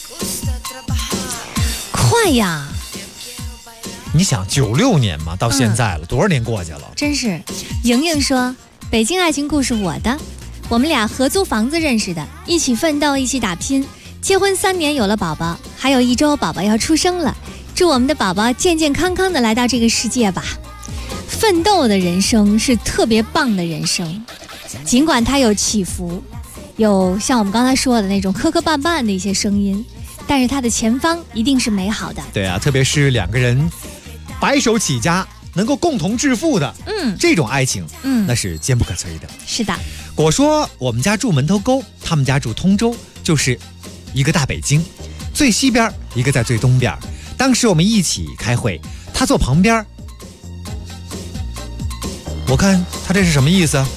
快呀！ 你想96年嘛，到现在了，多少年过去了？ 真是。莹莹说，北京爱情故事我的，我们俩合租房子认识的，一起奋斗，一起打拼，结婚3年有了宝宝，还有1周宝宝要出生了。祝我们的宝宝健健康康的来到这个世界吧。奋斗的人生是特别棒的人生，尽管它有起伏，有像我们刚才说的那种磕磕绊绊的一些声音， 但是它的前方一定是美好的。 对啊，特别是两个人白手起家，能够共同致富的，这种爱情，那是坚不可摧的。 是的。 我说我们家住门头沟，他们家住通州，就是一个大北京，最西边一个在最东边。当时我们一起开会，他坐旁边，我看他这是什么意思？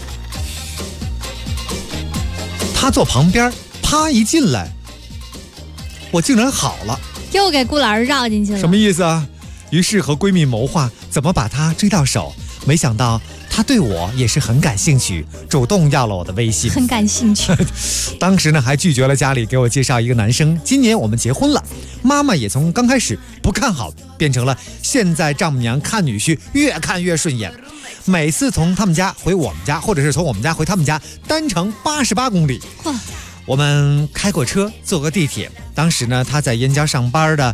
他坐旁边，啪一进来，我竟然好了， 又给顾老师绕进去了。 什么意思啊？于是和闺蜜谋划怎么把他追到手，没想到他对我也是很感兴趣，主动要了我的微信。 很感兴趣。 当时呢还拒绝了家里给我介绍一个男生。今年我们结婚了，妈妈也从刚开始不看好变成了现在丈母娘看女婿越看越顺眼。每次从他们家回我们家，或者是从我们家回他们家，单程88公里。我们开过车，坐过地铁。当时呢他在燕郊上班的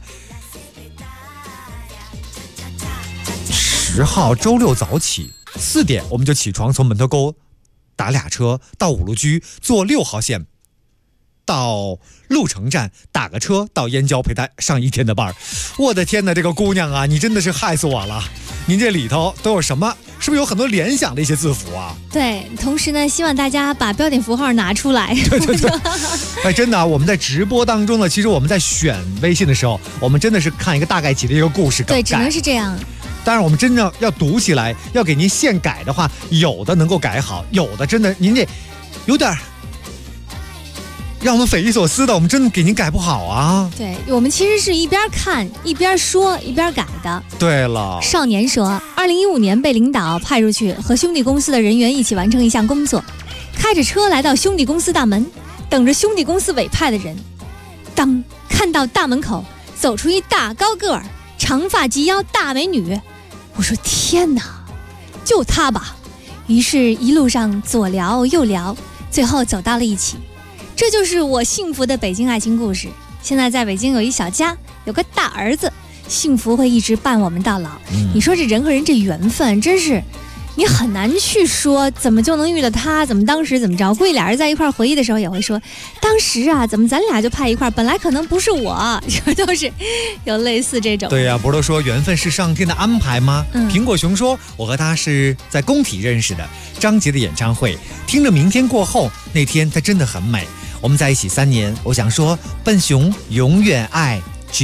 10号周六早起4点，我们就起床，从门头沟打俩车到五路居，坐6号线到鹿城站，打个车到燕郊陪他上1天的班。我的天哪，这个姑娘啊，你真的是害死我了！您这里头都有什么？是不是有很多联想的一些字符啊？ 对，同时呢，希望大家把标点符号拿出来。 对。哎，真的啊，我们在直播当中呢，其实我们在选微信的时候，我们真的是看一个大概起的一个故事梗概。 对，只能是这样。 当然我们真正要读起来，要给您现改的话，有的能够改好，有的真的您这有点让我们匪夷所思的，我们真的给您改不好啊。 对，我们其实是一边看一边说一边改的。 对了， 少年说2015年被领导派出去和兄弟公司的人员一起完成一项工作，开着车来到兄弟公司大门，等着兄弟公司委派的人。当看到大门口走出一大高个儿长发及腰大美女，我说天哪，就她吧。于是一路上左聊右聊，最后走到了一起。这就是我幸福的北京爱情故事。现在在北京有一小家，有个大儿子，幸福会一直伴我们到老。你说这人和人这缘分真是你很难去说怎么就能遇到他，怎么当时怎么着。估计俩人在一块回忆的时候也会说，当时啊怎么咱俩就派一块，本来可能不是我，这都是有类似这种。 对呀，不是都说缘分是上天的安排吗？苹果熊说我和他是在工体认识的，张杰的演唱会听着明天过后，那天他真的很美，我们在一起3年，我想说笨熊永远爱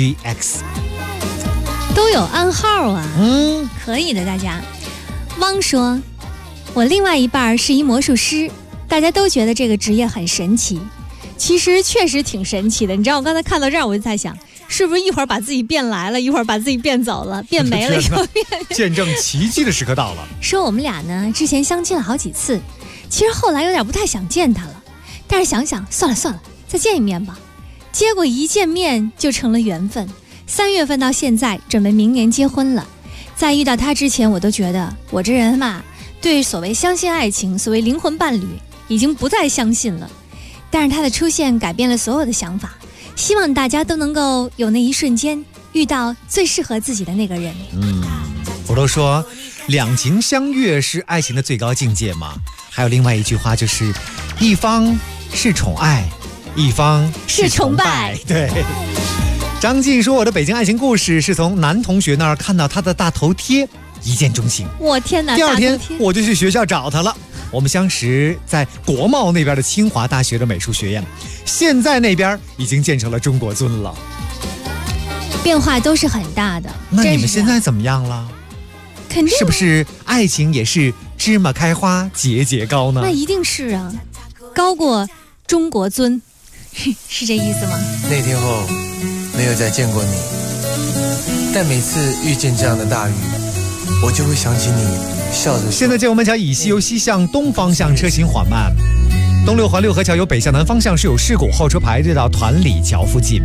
GX。 都有暗号啊。可以的。大家汪说我另外一半是一魔术师，大家都觉得这个职业很神奇，其实确实挺神奇的。你知道我刚才看到这儿我就在想，是不是一会儿把自己变来了，一会儿把自己变走了，变没了又变见证奇迹的时刻到了。 说我们俩呢之前相亲了好几次，其实后来有点不太想见他了，但是想想算了，再见一面吧。结果一见面就成了缘分，3月份到现在准备明年结婚了。在遇到他之前，我都觉得我这人嘛，对所谓相信爱情，所谓灵魂伴侣已经不再相信了。但是他的出现改变了所有的想法，希望大家都能够有那一瞬间遇到最适合自己的那个人。 我都说两情相悦是爱情的最高境界嘛，还有另外一句话就是一方是宠爱，一方是崇拜。对。张晋说我的北京爱情故事是从男同学那儿看到他的大头贴，一见钟情。 我天哪！ 第2天我就去学校找他了。我们相识在国贸那边的清华大学的美术学院，现在那边已经建成了中国尊了。 变化都是很大的。 那你们现在怎么样了？ 肯定。 是不是爱情也是芝麻开花节节高呢？ 那一定是啊，高过中国尊，是这意思吗？ 那天后没有再见过你，但每次遇见这样的大雨，我就会想起你笑着。 现在建国门桥以西由西向东方向车行缓慢，东6环6河桥由北向南方向是有事故，后车排队到团里桥附近。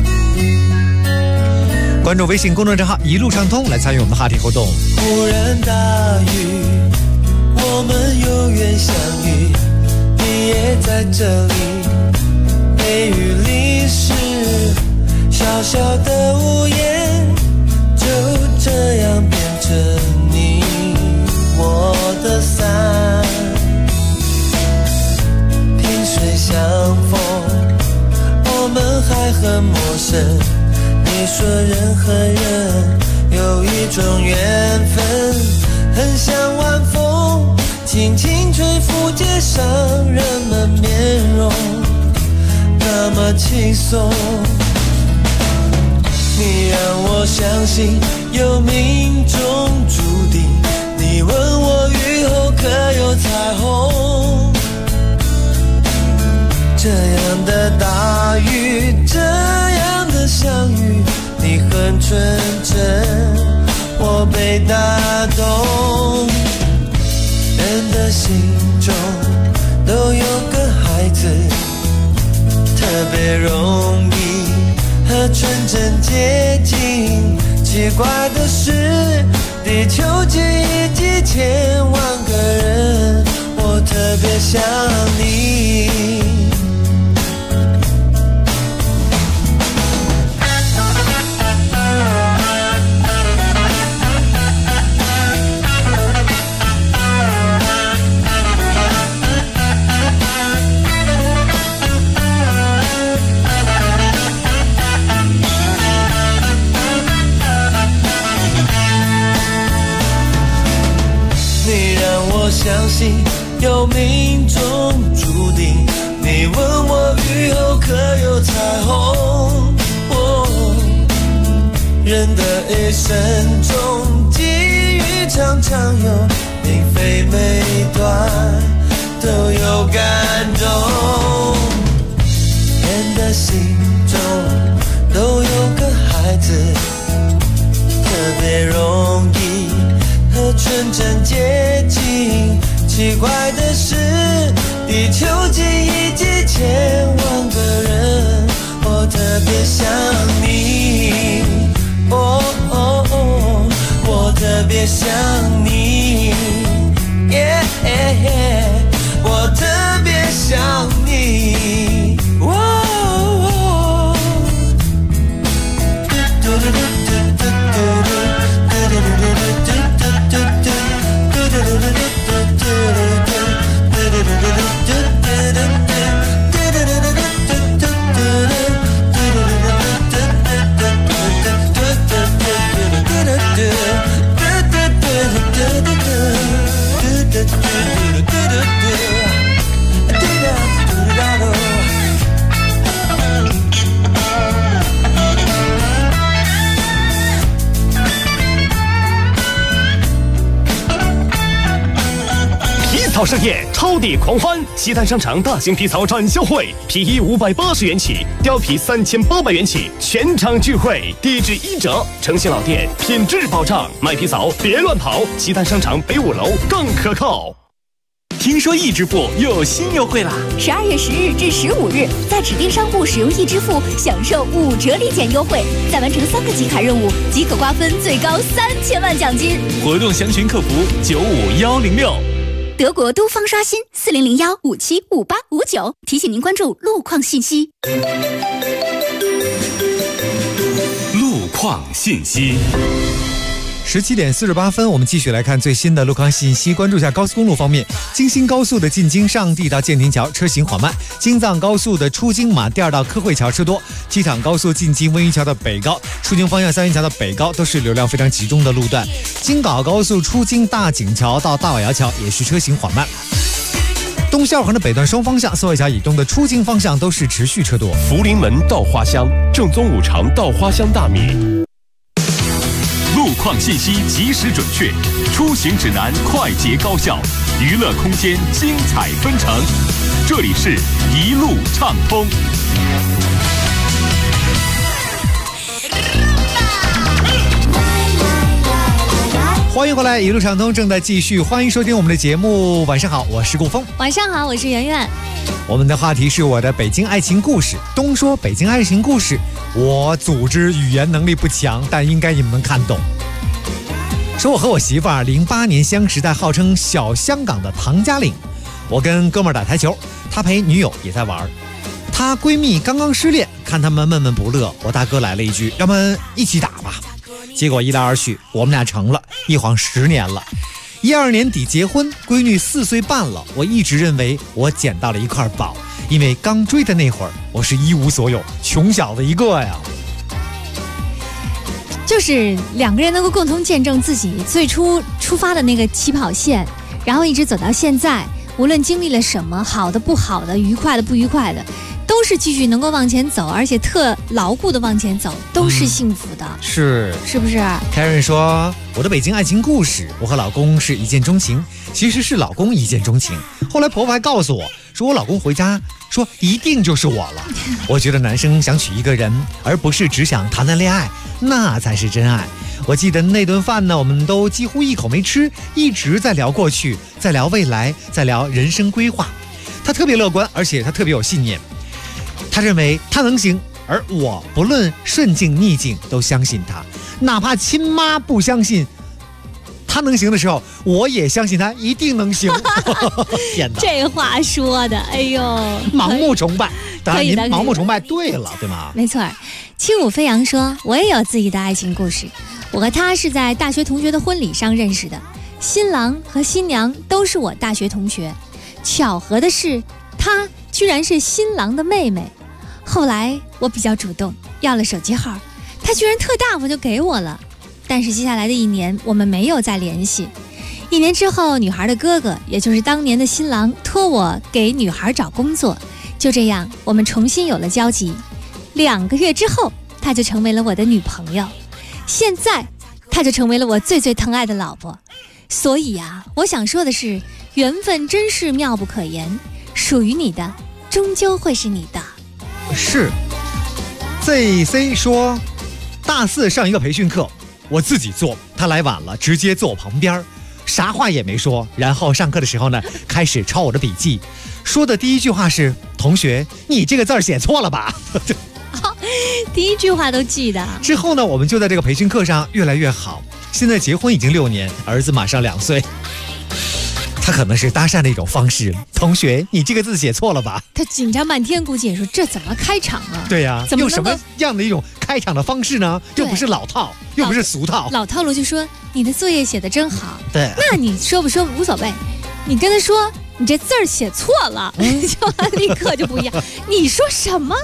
关注微信公众账号一路畅通来参与我们的话题互动。 忽然大雨，我们有缘相遇，你也在这里，雷雨淋湿小小的屋檐，就这样变成你我的伞，萍水相逢，我们还很陌生。你说人和人有一种缘分，很像晚风轻轻吹拂街上人们面容，那么轻松。你让我相信有命中注定，你问我雨后可有彩虹，这样的大雨，这样的相遇，你很纯真，我被打动。人的心中都有个孩子，特别容易和纯真接近。奇怪的是，地球几亿几千万个人，我特别想你。相信有命中注定，你问我雨后可有彩虹，人的一生中际遇常常有并非每段都有感动。人的心中都有个孩子，特别容易和纯真接近。奇怪的是，地球几亿几千万个人，我特别想你。哦哦哦，我特别想你。耶耶耶，我特别想你。哦哦，嘟嘟嘟嘟嘟嘟草盛宴，超抵狂欢！西单商场大型皮草展销会，皮衣580元起，貂皮3800元起，全场聚会，低至1折。诚信老店，品质保障，买皮草别乱跑。西单商场北5楼更可靠。 听说易支付又有新优惠啦 ！12月10日至15日，在指定商铺使用易支付，享受5折立减优惠，再完成3个集卡任务即可瓜分最高3000万奖金。 活动详询客服95106。 德国都方刷新4001575859，提醒您关注路况信息。 路况信息。 17点48分，我们继续来看最新的路况信息。关注一下高速公路方面，京新高速的进京上地到建亭桥车行缓慢，京藏高速的出京马第2道科汇桥车多，机场高速进京温榆桥的北高出京方向三元桥的北高都是流量非常集中的路段。京港高速出京大井桥到大瓦窑桥也是车行缓慢。东西2环的北段双方向，四惠桥以东的出京方向都是持续车多。 福临门到花乡，正宗五常到花乡大米。 路况信息及时准确，出行指南快捷高效，娱乐空间精彩纷呈。这里是一路畅通。 欢迎回来，一路畅通正在继续，欢迎收听我们的节目。晚上好，我是顾峰。 晚上好，我是圆圆。 我们的话题是我的北京爱情故事。东说北京爱情故事，我组织语言能力不强，但应该你们能看懂。说我和我媳妇儿08年相识在号称小香港的唐家岭，我跟哥们儿打台球，他陪女友也在玩。她闺蜜刚刚失恋，看他们闷闷不乐，我大哥来了一句，要不然一起打吧。结果一来二去，我们俩成了，一晃10年了。12年底结婚，闺女4岁半了。我一直认为我捡到了一块宝， 因为刚追的那会儿，我是一无所有，穷小子一个呀。 就是两个人能够共同见证自己最初出发的那个起跑线，然后一直走到现在，无论经历了什么，好的不好的，愉快的不愉快的，都是继续能够往前走，而且特牢固的往前走，都是幸福的。 是不是 Karen 说，我的北京爱情故事，我和老公是一见钟情，其实是老公一见钟情，后来婆婆还告诉我说，我老公回家说一定就是我了。我觉得男生想娶一个人，而不是只想谈恋爱，那才是真爱。我记得那顿饭呢，我们都几乎一口没吃，一直在聊过去，在聊未来，在聊人生规划。他特别乐观，而且他特别有信念，他认为他能行，而我不论顺境逆境都相信他，哪怕亲妈不相信他能行的时候，我也相信他一定能行。天哪， 这话说的，哎呦， 盲目崇拜。当然您盲目崇拜对了，对吗？ 没错。轻舞飞扬说，我也有自己的爱情故事，我和他是在大学同学的婚礼上认识的，新郎和新娘都是我大学同学，巧合的是他居然是新郎的妹妹。后来我比较主动，要了手机号，他居然特大方就给我了。但是接下来的1年我们没有再联系。1年之后，女孩的哥哥，也就是当年的新郎，托我给女孩找工作，就这样我们重新有了交集。2个月之后，她就成为了我的女朋友，现在她就成为了我最最疼爱的老婆。所以啊，我想说的是，缘分真是妙不可言，属于你的终究会是你的。 是 ZC 说，大4上一个培训课，我自己做，他来晚了，直接坐我旁边，啥话也没说，然后上课的时候呢，开始抄我的笔记，说的第一句话是，同学，你这个字写错了吧？ 第一句话都记得。 之后呢，我们就在这个培训课上越来越好，现在结婚已经6年，儿子马上2岁。他可能是搭讪的一种方式，同学，你这个字写错了吧？ 他紧张半天，估计也说这怎么开场啊？ 对呀，用什么样的一种开场的方式呢？又不是老套，又不是俗套。 老套路就说你的作业写得真好， 对， 那你说不说无所谓，你跟他说你这字儿写错了，就立刻就不一样。你说什么？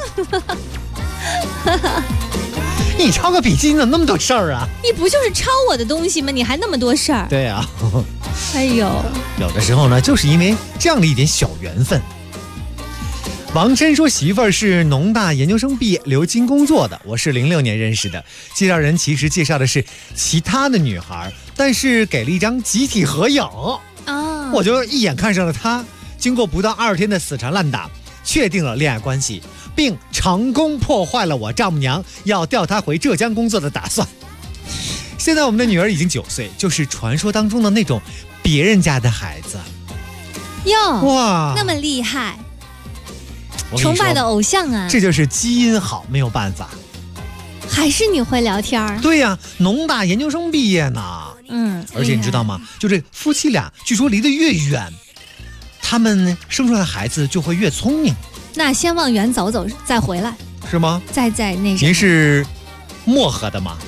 你抄个笔记，你怎么那么多事儿啊？ 你不就是抄我的东西吗？你还那么多事儿？ 对呀。 哎呦， 有的时候呢，就是因为这样的一点小缘分。王琛说，媳妇儿是农大研究生毕业，留京工作的，我是06年认识的。介绍人其实介绍的是其他的女孩，但是给了一张集体合影啊，我就一眼看上了她。经过不到20天的死缠烂打，确定了恋爱关系，并成功破坏了我丈母娘要调她回浙江工作的打算。现在我们的女儿已经9岁，就是传说当中的那种别人家的孩子。 哟， 哇， 那么厉害，崇拜的偶像啊！ 这就是基因好，没有办法。 还是你会聊天？ 对呀，农大研究生毕业呢。而且你知道吗？就这夫妻俩，据说离得越远，他们生出来的孩子就会越聪明。 那先往远走走，再回来， 是吗？ 再那您是漠河的吗？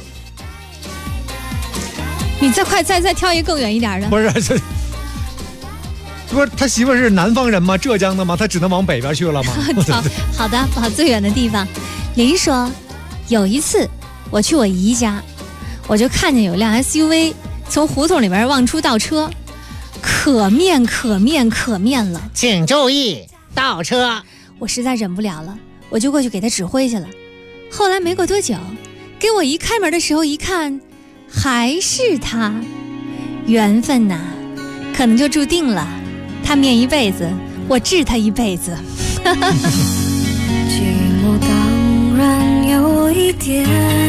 你再挑一个更远一点的。 不是，他媳妇是南方人吗？浙江的吗？他只能往北边去了吗？ 好的，跑最远的地方。林说，有一次我去我姨家，我就看见有辆 SUV 从胡同里边往出倒车，可面了， 请注意倒车。 我实在忍不了了，我就过去给他指挥去了。后来没过多久，给我姨开门的时候一看，还是他。缘分呐，可能就注定了，他面一辈子，我治他一辈子。 寂寞当然有一点，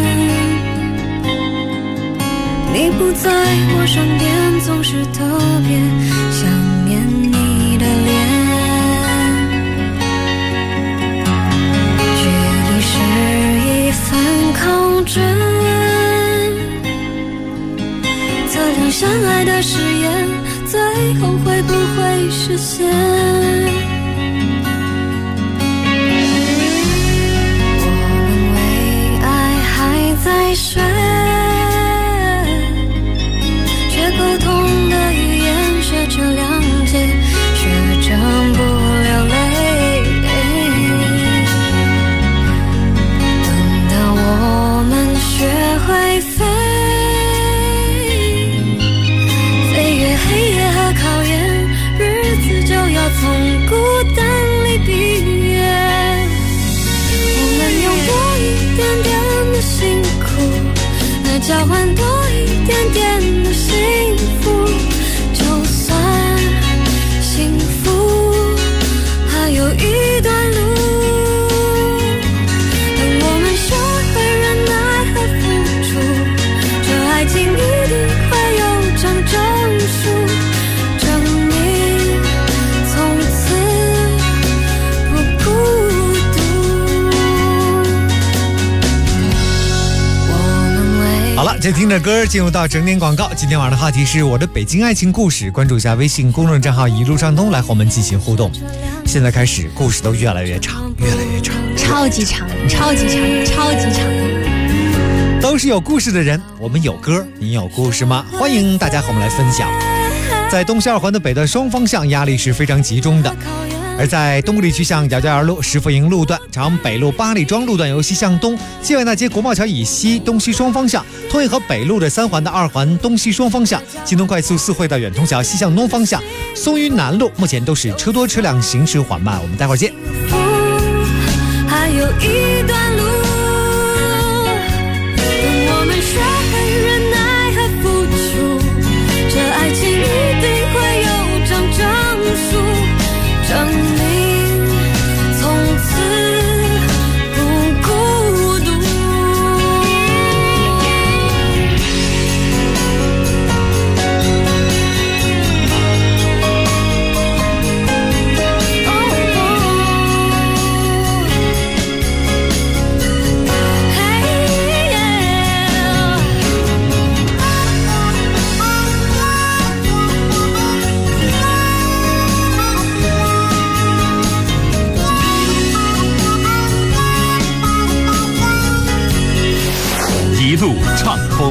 你不在我身边，总是特别想念你的脸。距离是一份考卷，测量相爱的誓言，最后会不会实现？我们为爱还在学，学沟通的语言，学着谅解，学着不流泪。 这听着歌进入到整点广告。今天晚上的话题是我的北京爱情故事，关注一下微信公众账号一路上通来和我们进行互动。现在开始，故事都越来越长，越来越长， 超级长，超级长，超级长。 都是有故事的人，我们有歌，你有故事吗？欢迎大家和我们来分享。在东西二环的北段双方向压力是非常集中的，而在东部地区向姚家园路、石富营路段、朝阳北路、八里庄路段由西向东，界外大街国贸桥以西东西双方向，通义河北路的三环的二环东西双方向，京东快速四惠的远通桥西向东方向，松榆南路目前都是车多车辆行驶缓慢。我们待会儿见。 还有一段路，等我们学会忍耐和付出，这爱情一定会有张证书，证明从此不孤独。 一路畅通。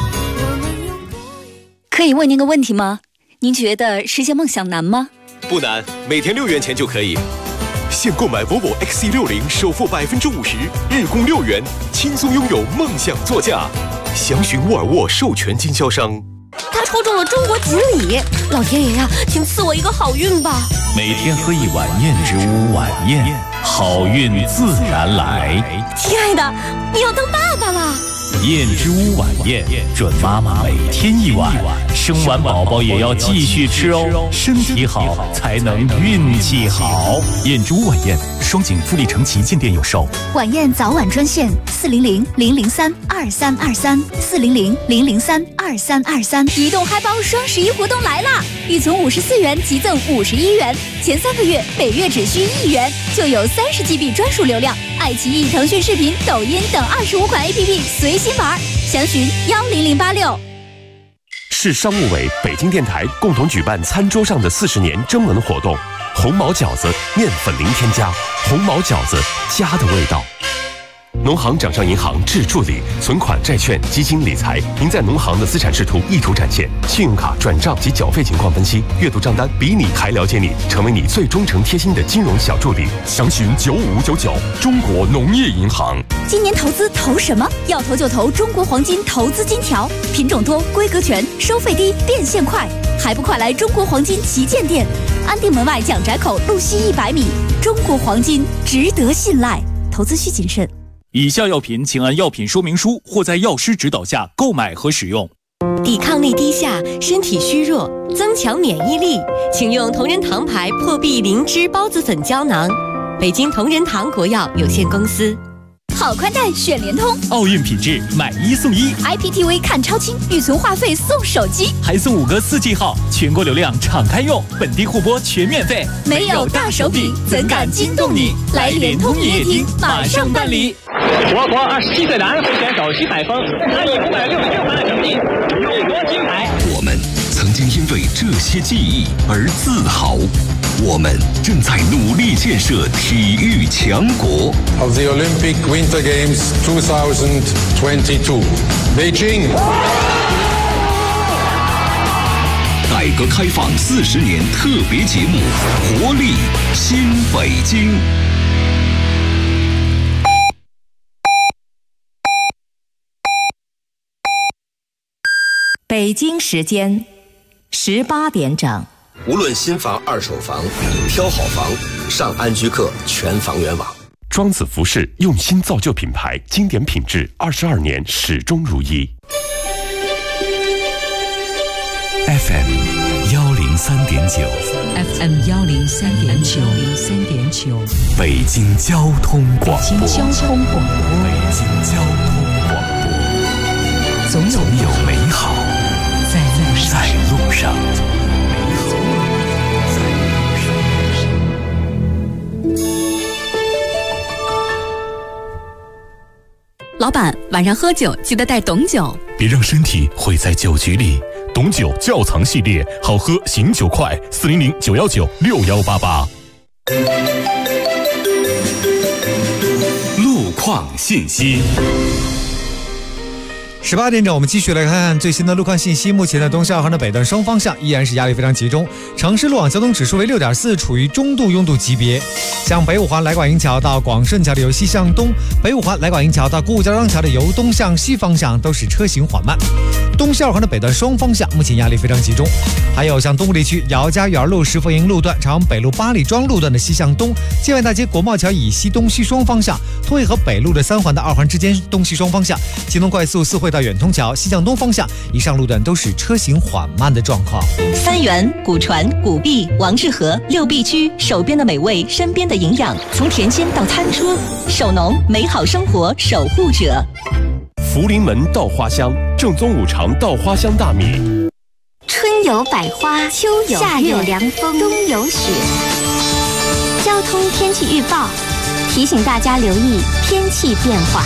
可以问您个问题吗？您觉得实现梦想难吗？ 不难，每天6元钱就可以。现购买 Volvo XC60首付50%，日供6元，轻松拥有梦想座驾。详询沃尔沃授权经销商。 他抽中了中国锦鲤，老天爷呀，请赐我一个好运吧！ 每天喝一碗燕之屋晚宴，好运自然来。 亲爱的，你要当爸爸了。 燕之屋晚宴，准妈妈每天一碗，生完宝宝也要继续吃哦，身体好才能运气好。燕之屋晚宴，双井富力城旗舰店有售。 晚宴早晚专线400-003-2323，400-003-2323。移动嗨包双11活动来啦！预存54元即赠51元，前3个月每月只需1元，就有30GB 专属流量。爱奇艺、腾讯视频、抖音等25款 APP 随心玩，详询10086。 市商务委、北京电台共同举办餐桌上的40年征文活动，红毛饺子面粉零添加，红毛饺子家的味道。农行掌上银行智助理存款、债券、基金、理财，您在农行的资产视图一图展现，信用卡转账及缴费情况分析，阅读账单比你还了解你，成为你最忠诚贴心的金融小助理。详询9599。中国农业银行。 今年投资投什么？要投就投中国黄金投资金条，品种多，规格全，收费低，变现快，还不快来中国黄金旗舰店？安定门外蒋宅口路西100米，中国黄金值得信赖，投资需谨慎。 以下药品请按药品说明书或在药师指导下购买和使用。 抵抗力低下，身体虚弱，增强免疫力，请用同仁堂牌破壁灵芝孢子粉胶囊。北京同仁堂国药有限公司。 好宽带选联通， 奥运品质买1送1 ，IPTV 看超清，预存话费送手机， 还送5个4G 号，全国流量敞开用，本地互播全免费。 没有大手笔，怎敢惊动你？来联通营业厅马上办理。 我国27岁男副选手徐海峰，他以566分的成绩勇夺金牌。 我们曾经因为这些记忆而自豪。我们正在努力建设体育强国。 Of the Olympic Winter Games 2022, Beijing. 改革开放40年特别节目，活力新北京。 北京时间18点整。 无论新房、二手房，挑好房，上安居客全房源网。 庄子服饰用心造就品牌，经典品质，22年始终如一。 FM 103.9 ，FM 103.9， 北京交通广播， 北京交通广播， 北京交通广播，总有美好在路上。 老板，晚上喝酒记得带董酒， 别让身体毁在酒局里。董酒窖藏系列，好喝醒酒快，400-919-6188。 路况信息。 18点整，我们继续来看看最新的路况信息。目前的东西2环的北段双方向依然是压力非常集中，城市路网交通指数为6.4，处于中度拥堵级别。像北5环来广营桥到广顺桥的由西向东，北5环来广营桥到顾家庄桥的由东向西方向都是车行缓慢。东西2环的北段双方向目前压力非常集中，还有像东部地区姚家园路石佛营路段、朝阳北路八里庄路段的西向东，建外大街国贸桥以西东西双方向，通惠河北路的3环到2环之间东西双方向，京东快速4惠到远通桥西向东方向，以上路段都是车行缓慢的状况。 三元、古传、古碧、王致和6必居，手边的美味，身边的营养，从甜心到餐桌，手农美好生活守护者。 福临门稻花香，正宗5常稻花香大米。 春有百花，秋有夏有凉风，冬有雪。交通天气预报提醒大家留意天气变化。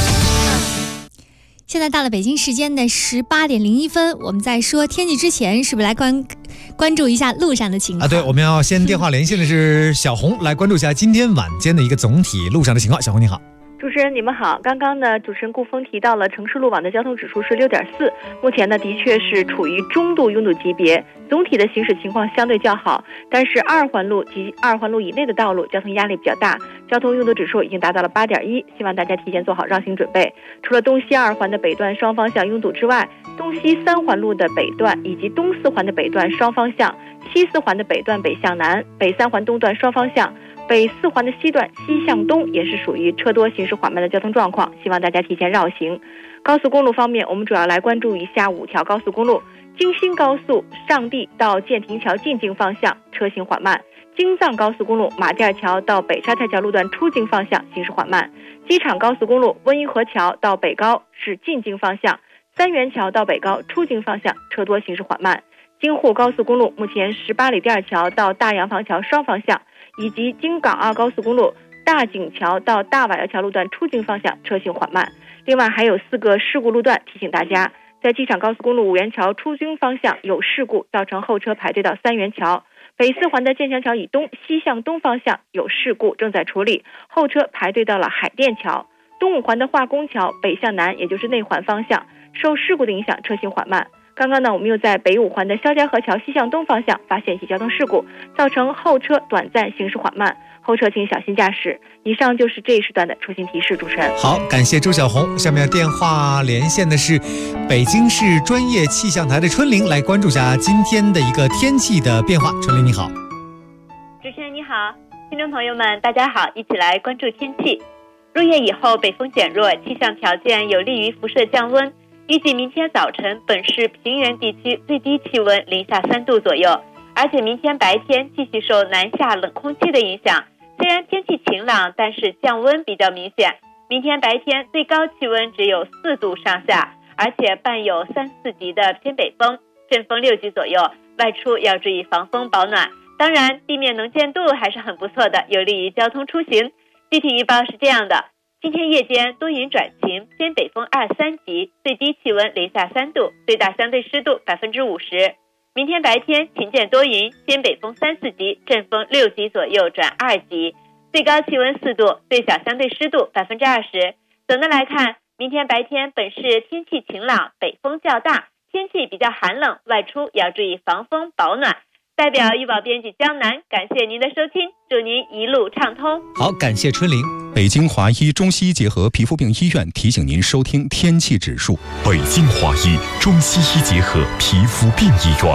现在到了北京时间的18点01分，我们在说天气之前，是不是来关注一下路上的情况对，我们要先电话连线的是小红，来关注一下今天晚间的一个总体路上的情况。小红你好。 主持人你们好，刚刚呢主持人顾峰提到了城市路网的交通指数是6.4，目前呢的确是处于中度拥堵级别，总体的行驶情况相对较好，但是2环路及2环路以内的道路交通压力比较大，交通拥堵指数已经达到了8.1，希望大家提前做好绕行准备。除了东西2环的北段双方向拥堵之外，东西3环路的北段以及东4环的北段双方向，西4环的北段北向南，北3环东段双方向，北4环的西段西向东也是属于车多行驶缓慢的交通状况，希望大家提前绕行。高速公路方面，我们主要来关注一下5条高速公路。京新高速上地到建亭桥进京方向车行缓慢，京藏高速公路马甸桥到北沙太桥路段出京方向行驶缓慢，机场高速公路温榆河桥到北高是进京方向，三元桥到北高出京方向车多行驶缓慢。京沪高速公路目前18里店桥到大洋房桥双方向，以及京港2高速公路大井桥到大瓦窑桥路段出京方向车行缓慢。另外还有4个事故路段，提醒大家，在机场高速公路五元桥出京方向有事故，造成后车排队到三元桥。北4环的建强桥以东西向东方向有事故，正在处理，后车排队到了海淀桥。东5环的化工桥北向南，也就是内环方向，受事故的影响，车行缓慢。刚刚呢，我们又在北5环的肖家河桥西向东方向发现一起交通事故，造成后车短暂行驶缓慢，后车请小心驾驶。以上就是这一时段的出行提示，主持人。 好，感谢周小红。下面电话连线的是北京市专业气象台的春玲，来关注一下今天的一个天气的变化。春玲你好。 主持人你好，听众朋友们大家好，一起来关注天气。入夜以后北风减弱，气象条件有利于辐射降温，预计明天早晨本市平原地区最低气温零下3度左右，而且明天白天继续受南下冷空气的影响，虽然天气晴朗，但是降温比较明显。明天白天最高气温只有4度上下，而且伴有3、4级的偏北风，阵风6级左右，外出要注意防风保暖。当然地面能见度还是很不错的，有利于交通出行。具体预报是这样的，今天夜间多云转晴，偏北风2、3级，最低气温零下3度，最大相对湿度50%。明天白天晴间多云，偏北风3、4级，阵风6级左右转2级，最高气温4度，最小相对湿度20%。总的来看，明天白天本市天气晴朗，北风较大，天气比较寒冷，外出要注意防风保暖。代表预报编辑江南，感谢您的收听，祝您一路畅通。 好，感谢春玲。 北京华医中西医结合皮肤病医院提醒您收听天气指数。 北京华医中西医结合皮肤病医院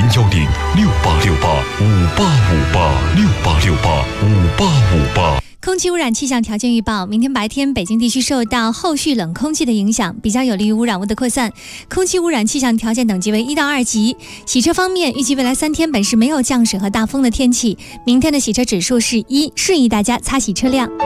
，010-6868-5858，6868-5858。 空气污染气象条件预报，明天白天北京地区受到后续冷空气的影响，比较有利于污染物的扩散，空气污染气象条件等级为1到2级。洗车方面，预计未来3天本市没有降水和大风的天气，明天的洗车指数是1，示意大家擦洗车辆。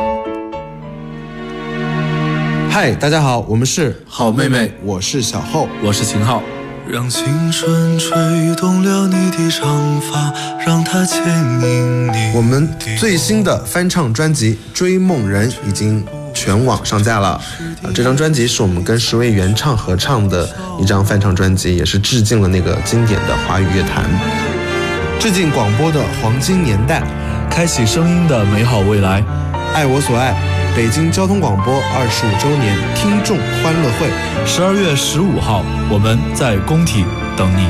嗨，大家好，我们是好妹妹，我是小厚，我是秦昊。 让青春吹动了你的长发，让它牵引你。 我们最新的翻唱专辑《追梦人》已经全网上架了。这张专辑是我们跟10位原唱合唱的一张翻唱专辑，也是致敬了那个经典的华语乐坛，致敬广播的黄金年代， 开启声音的美好未来。 爱我所爱，北京交通广播25周年听众欢乐会 ，12月15号，我们在工体等你。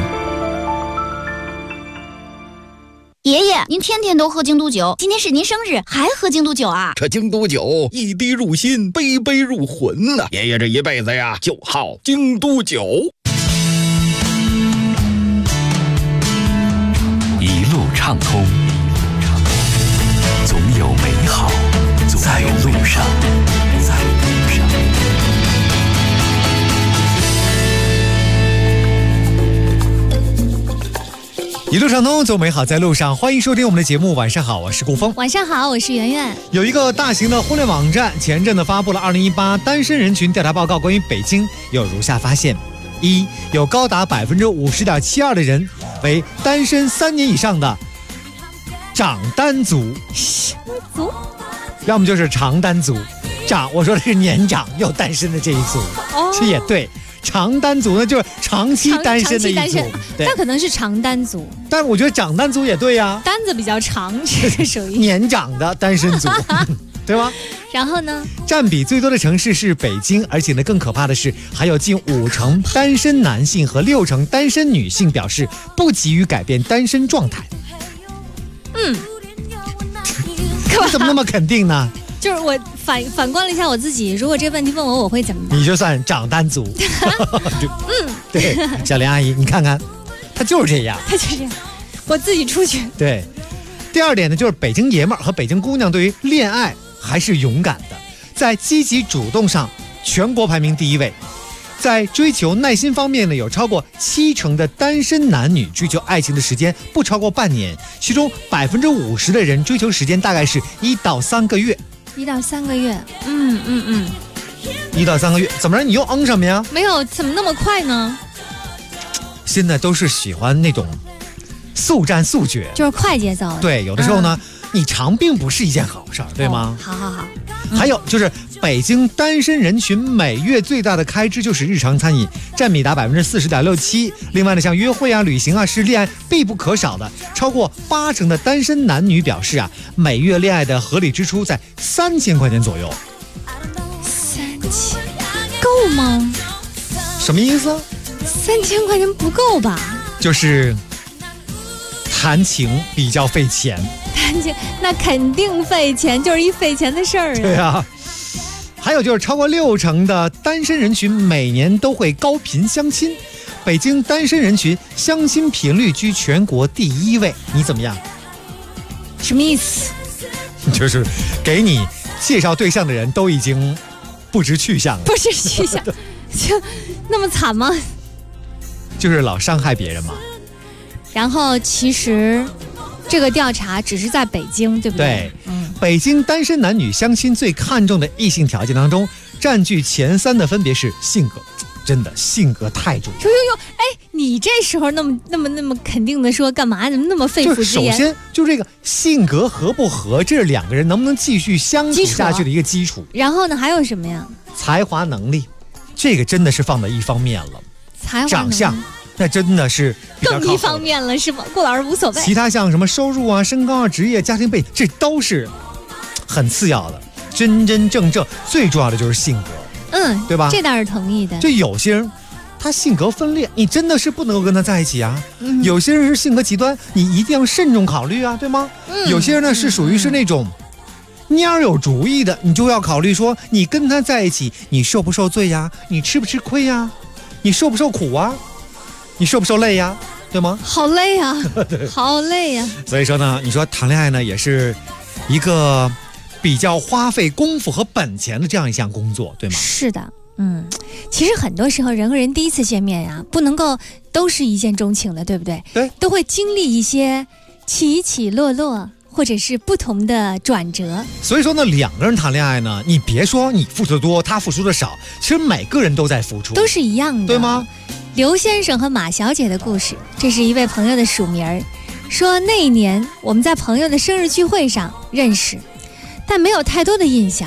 爷爷，您天天都喝京都酒，今天是您生日，还喝京都酒啊？ 这京都酒一滴入心，杯杯入魂呐！爷爷这一辈子呀，就好京都酒。 一路畅通，总有美好在路上。 一路畅通，走美好在路上。欢迎收听我们的节目。晚上好，我是顾峰。 晚上好，我是圆圆。 有一个大型的婚恋网站前阵子发布了2018单身人群调查报告，关于北京有如下发现：一，有高达50.72%的人为单身3年以上的长单族，要么就是长单族。我说的是年长又单身的这一族，这也对。长单族呢，就是长期单身的一族， 那可能是长单族， 但我觉得长单族也对呀， 单子比较长，这是属于年长的单身族，对吗？ 然后呢， 占比最多的城市是北京，而且呢，更可怕的是，还有近50%单身男性和60%单身女性表示不急于改变单身状态。你怎么那么肯定呢？ 就是我反观了一下我自己，如果这个问题问我，我会怎么办？ 你就算长单族。对，小莲阿姨，你看看，他就是这样， 我自己出去。 对，第二点呢，就是北京爷们儿和北京姑娘对于恋爱还是勇敢的，在积极主动上全国排名第1位。在追求耐心方面呢，有超过70%的单身男女追求爱情的时间不超过半年，其中50%的人追求时间大概是1到3个月。 1到3个月 ，1到3个月，怎么着？你又什么呀？ 没有，怎么那么快呢？ 现在都是喜欢那种速战速决， 就是快节奏。 对，有的时候呢，你长并不是一件好事儿，对吗？ 好。 还有就是北京单身人群每月最大的开支就是日常餐饮，占比达40.67%。另外呢，像约会啊、旅行啊是恋爱必不可少的。超过80%的单身男女表示啊，每月恋爱的合理支出在3000块钱左右。 3000够吗？ 什么意思 ？3000块钱不够吧？ 就是谈情比较费钱。 那肯定费钱，就是一费钱的事儿啊。 对啊，还有就是超过60%的单身人群每年都会高频相亲，北京单身人群相亲频率居全国第1位。你怎么样？ 什么意思？ 就是给你介绍对象的人都已经不知去向了。 不知去向，就那么惨吗？ 就是老伤害别人嘛。 然后其实这个调查只是在北京，对不对？ 对，北京单身男女相亲最看重的异性条件当中，占据前3的分别是性格，真的性格太重要。 你这时候那么肯定的说干嘛？怎么那么肺腑之言？ 首先就这个性格合不合，这是2个人能不能继续相处下去的一个基础。 然后呢，还有什么呀？ 才华能力，这个真的是放在一方面了。 才华长相。那真的是更一方面了，是吗？顾老师无所谓。 其他像什么收入啊、身高啊、职业、家庭背景，这都是很次要的。真正最重要的就是性格，对吧？ 这倒是同意的。 就有些人他性格分裂，你真的是不能够跟他在一起啊。有些人是性格极端，你一定要慎重考虑啊，对吗？有些人呢是属于是那种蔫有主意的，你就要考虑说，你跟他在一起，你受不受罪呀？你吃不吃亏呀？你受不受苦啊？你受不受累呀？对吗？ 好累呀，好累呀。 所以说呢，你说谈恋爱呢，也是一个比较花费功夫和本钱的这样一项工作，对吗？ 是的，其实很多时候人和人第一次见面呀，不能够都是一见钟情的，对不对？ 对， 都会经历一些起起落落，或者是不同的转折。 所以说呢，2个人谈恋爱呢，你别说你付出的多，他付出的少，其实每个人都在付出， 都是一样的， 对吗？ 刘先生和马小姐的故事，这是一位朋友的署名，说那一年我们在朋友的生日聚会上认识，但没有太多的印象。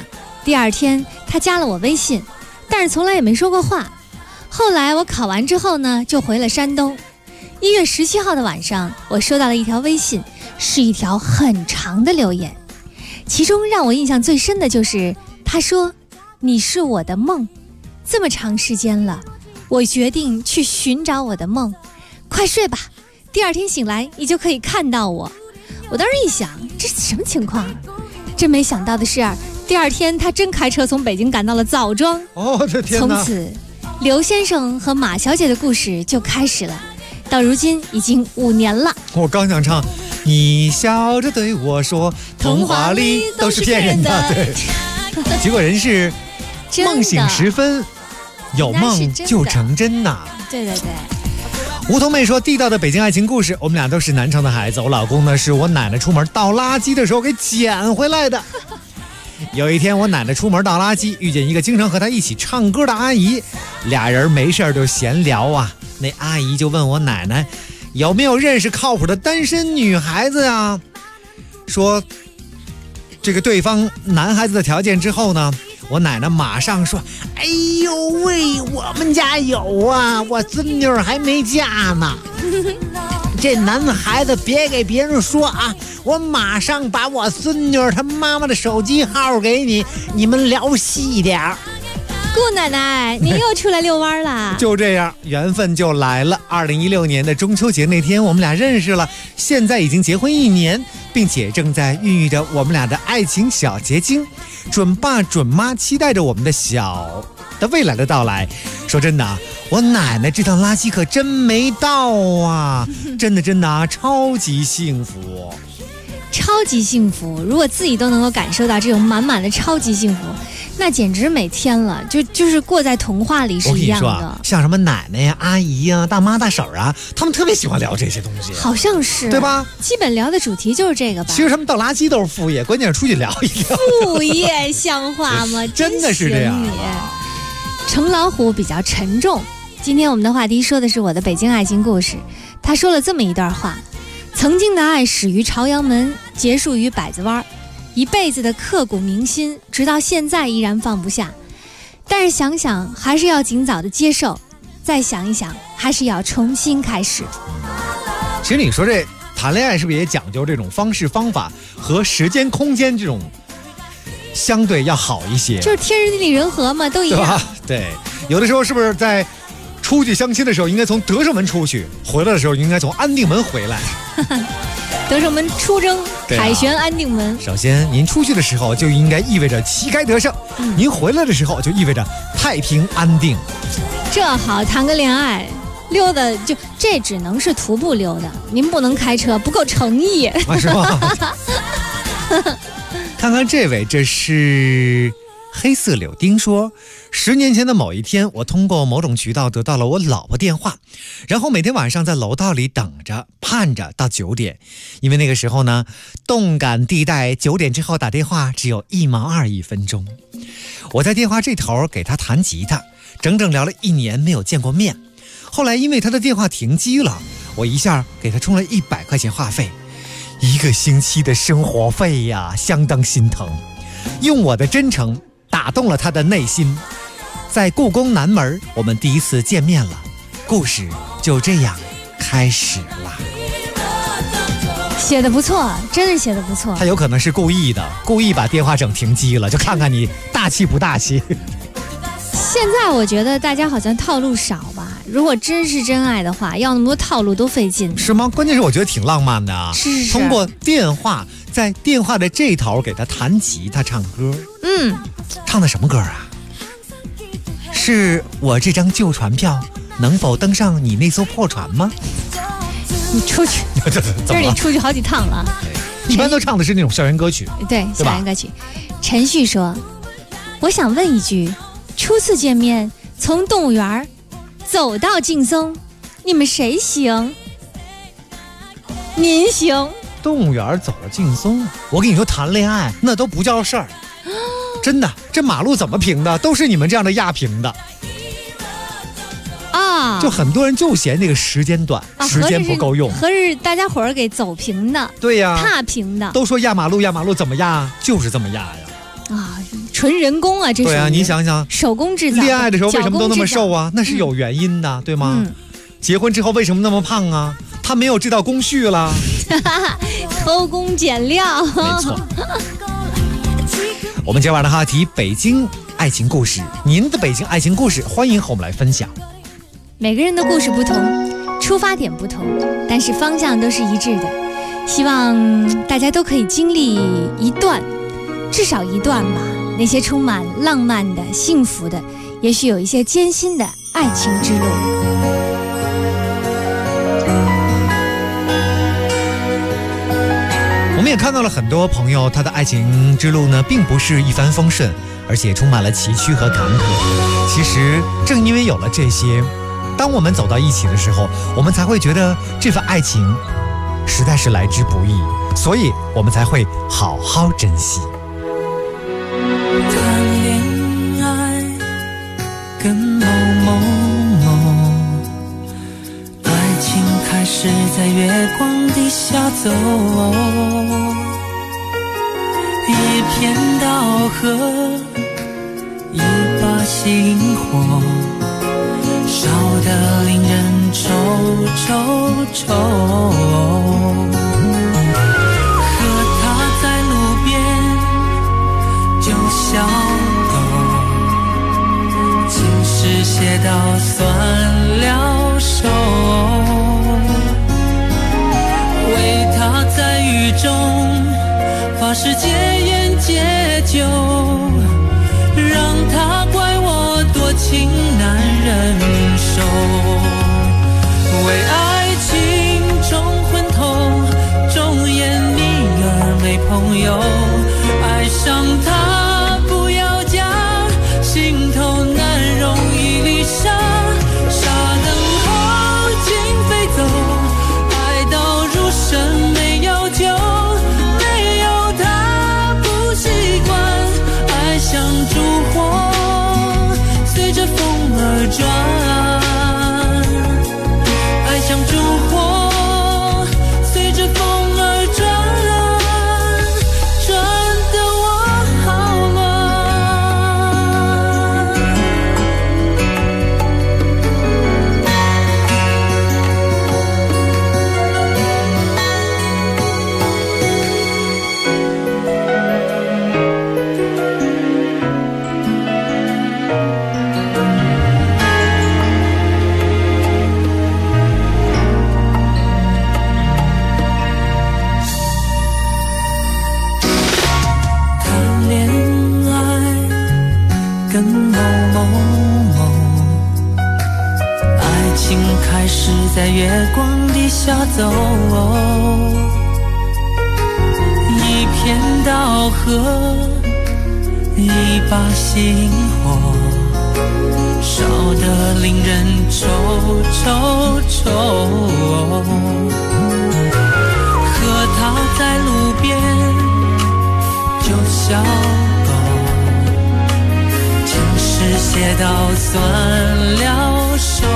第二天他加了我微信，但是从来也没说过话。后来我考完之后呢，就回了山东。1月17号的晚上，我收到了一条微信，是一条很长的留言，其中让我印象最深的就是他说：“你是我的梦，这么长时间了，我决定去寻找我的梦，快睡吧，第二天醒来你就可以看到我。”我当时一想，这是什么情况？真没想到的是，第二天他真开车从北京赶到了枣庄。 哦，这天哪！ 从此，刘先生和马小姐的故事就开始了。到如今已经5年了。 我刚想唱，你笑着对我说，童话里都是骗人的。对，结果人是梦醒时分，有梦就成真呐。 对对对。 梧桐妹说，地道的北京爱情故事，我们俩都是南城的孩子，我老公呢是我奶奶出门倒垃圾的时候给捡回来的。有一天我奶奶出门倒垃圾，遇见一个经常和她一起唱歌的阿姨，俩人没事就闲聊啊。那阿姨就问我奶奶有没有认识靠谱的单身女孩子啊，说这个对方男孩子的条件之后呢，我奶奶马上说，哎呦喂，我们家有啊，我孙女还没嫁呢。这男孩子别给别人说啊，我马上把我孙女她妈妈的手机号给你，你们聊细点。 顾奶奶，您又出来遛弯了。 就这样，缘分就来了。2016年的中秋节那天，我们俩认识了，现在已经结婚1年，并且正在孕育着我们俩的爱情小结晶。准爸准妈期待着我们的小的未来的到来。说真的，我奶奶这趟垃圾可真没到啊！真的啊，超级幸福， 超级幸福。如果自己都能够感受到这种满满的超级幸福，那简直每天了，就是过在童话里是一样的。我跟你说， 像什么奶奶呀、阿姨呀、大妈大婶啊，他们特别喜欢聊这些东西， 好像是对吧？ 基本聊的主题就是这个吧。 其实他们倒垃圾都是副业，关键是出去聊一聊。 副业像话吗？ 真的是这样。 成老虎比较沉重。今天我们的话题说的是我的北京爱情故事。他说了这么一段话：曾经的爱始于朝阳门，结束于百子湾。一辈子的刻骨铭心，直到现在依然放不下。但是想想还是要尽早的接受，再想一想还是要重新开始。 其实你说这谈恋爱是不是也讲究这种方式方法和时间空间这种相对要好一些？ 就是天时地利人和嘛，都一样，对吧？ 对，有的时候是不是在出去相亲的时候应该从德胜门出去，回来的时候应该从安定门回来？ 德胜门出征，凯旋安定门。 首先您出去的时候就应该意味着旗开得胜，您回来的时候就意味着太平安定。 这好谈个恋爱，溜达就这只能是徒步溜达，您不能开车，不够诚意啊，是吗？看看这位，这是黑色柳丁说，10年前的某一天，我通过某种渠道得到了我老婆电话，然后每天晚上在楼道里等着盼着到9点，因为那个时候呢，动感地带9点之后打电话只有1毛2一分钟。我在电话这头给他弹吉他，整整聊了1年没有见过面。后来因为他的电话停机了，我一下给他充了100块钱话费，1个星期的生活费呀，相当心疼。用我的真诚打动了他的内心，在故宫南门我们第一次见面了，故事就这样开始了。 写得不错，真是写得不错。 他有可能是故意的，故意把电话整停机了，就看看你大气不大气。 现在我觉得大家好像套路少吧，如果真是真爱的话，要那么多套路都费劲。 是吗？关键是我觉得挺浪漫的啊， 是通过电话，在电话的这头给他弹吉他唱歌。唱的什么歌啊？是我这张旧船票能否登上你那艘破船吗？ 你出去，今儿你出去好几趟了。 一般都唱的是那种校园歌曲， 对，校园歌曲。陈旭说：“我想问一句，初次见面从动物园走到劲松，你们谁行？您行。 动物园走了劲松，我跟你说，谈恋爱那都不叫事儿。”真的，这马路怎么平的？都是你们这样的压平的啊！就很多人就嫌这个时间短，时间不够用。 合着大家伙儿给走平的， 对呀， 踏平的。 都说压马路，压马路怎么压？就是这么压呀！ 啊， 纯人工啊，这是。 对啊，你想想， 手工制造。 恋爱的时候为什么都那么瘦啊？那是有原因的，对吗？结婚之后为什么那么胖啊？他没有这道工序了。 偷工减料。 没错。我们今晚的话题：北京爱情故事。您的北京爱情故事，欢迎和我们来分享。 每个人的故事不同，出发点不同，但是方向都是一致的。希望大家都可以经历一段，至少一段吧。那些充满浪漫的、幸福的，也许有一些艰辛的爱情之路。 我们也看到了很多朋友，他的爱情之路呢，并不是一帆风顺，而且充满了崎岖和坎坷。其实正因为有了这些，当我们走到一起的时候，我们才会觉得这份爱情实在是来之不易，所以我们才会好好珍惜。 谈恋爱跟某某某，爱情开始在月光底下走，一片稻禾，一把星火，烧得令人愁愁愁。和他在路边就小狗，情诗写到酸了手，为他在雨中发誓戒烟戒酒，让他怪我多情难忍受，为爱情冲昏头，忠言逆耳没朋友，爱上他不要讲，心头难容易离殇，傻等候情飞走，爱到入神没有酒，没有他不习惯，爱像烛火随着风而转，爱像烛火随着风而转，转得我好乱。谈恋爱跟某某某，爱情开始在月光底下走，一片稻禾，一把星火，烧得令人愁愁愁。和他在路边就小狗，情诗写到酸了手，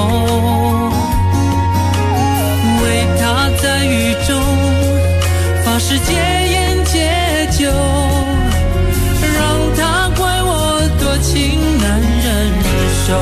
为他在雨中发誓戒烟戒酒，让他怪我多情难忍受，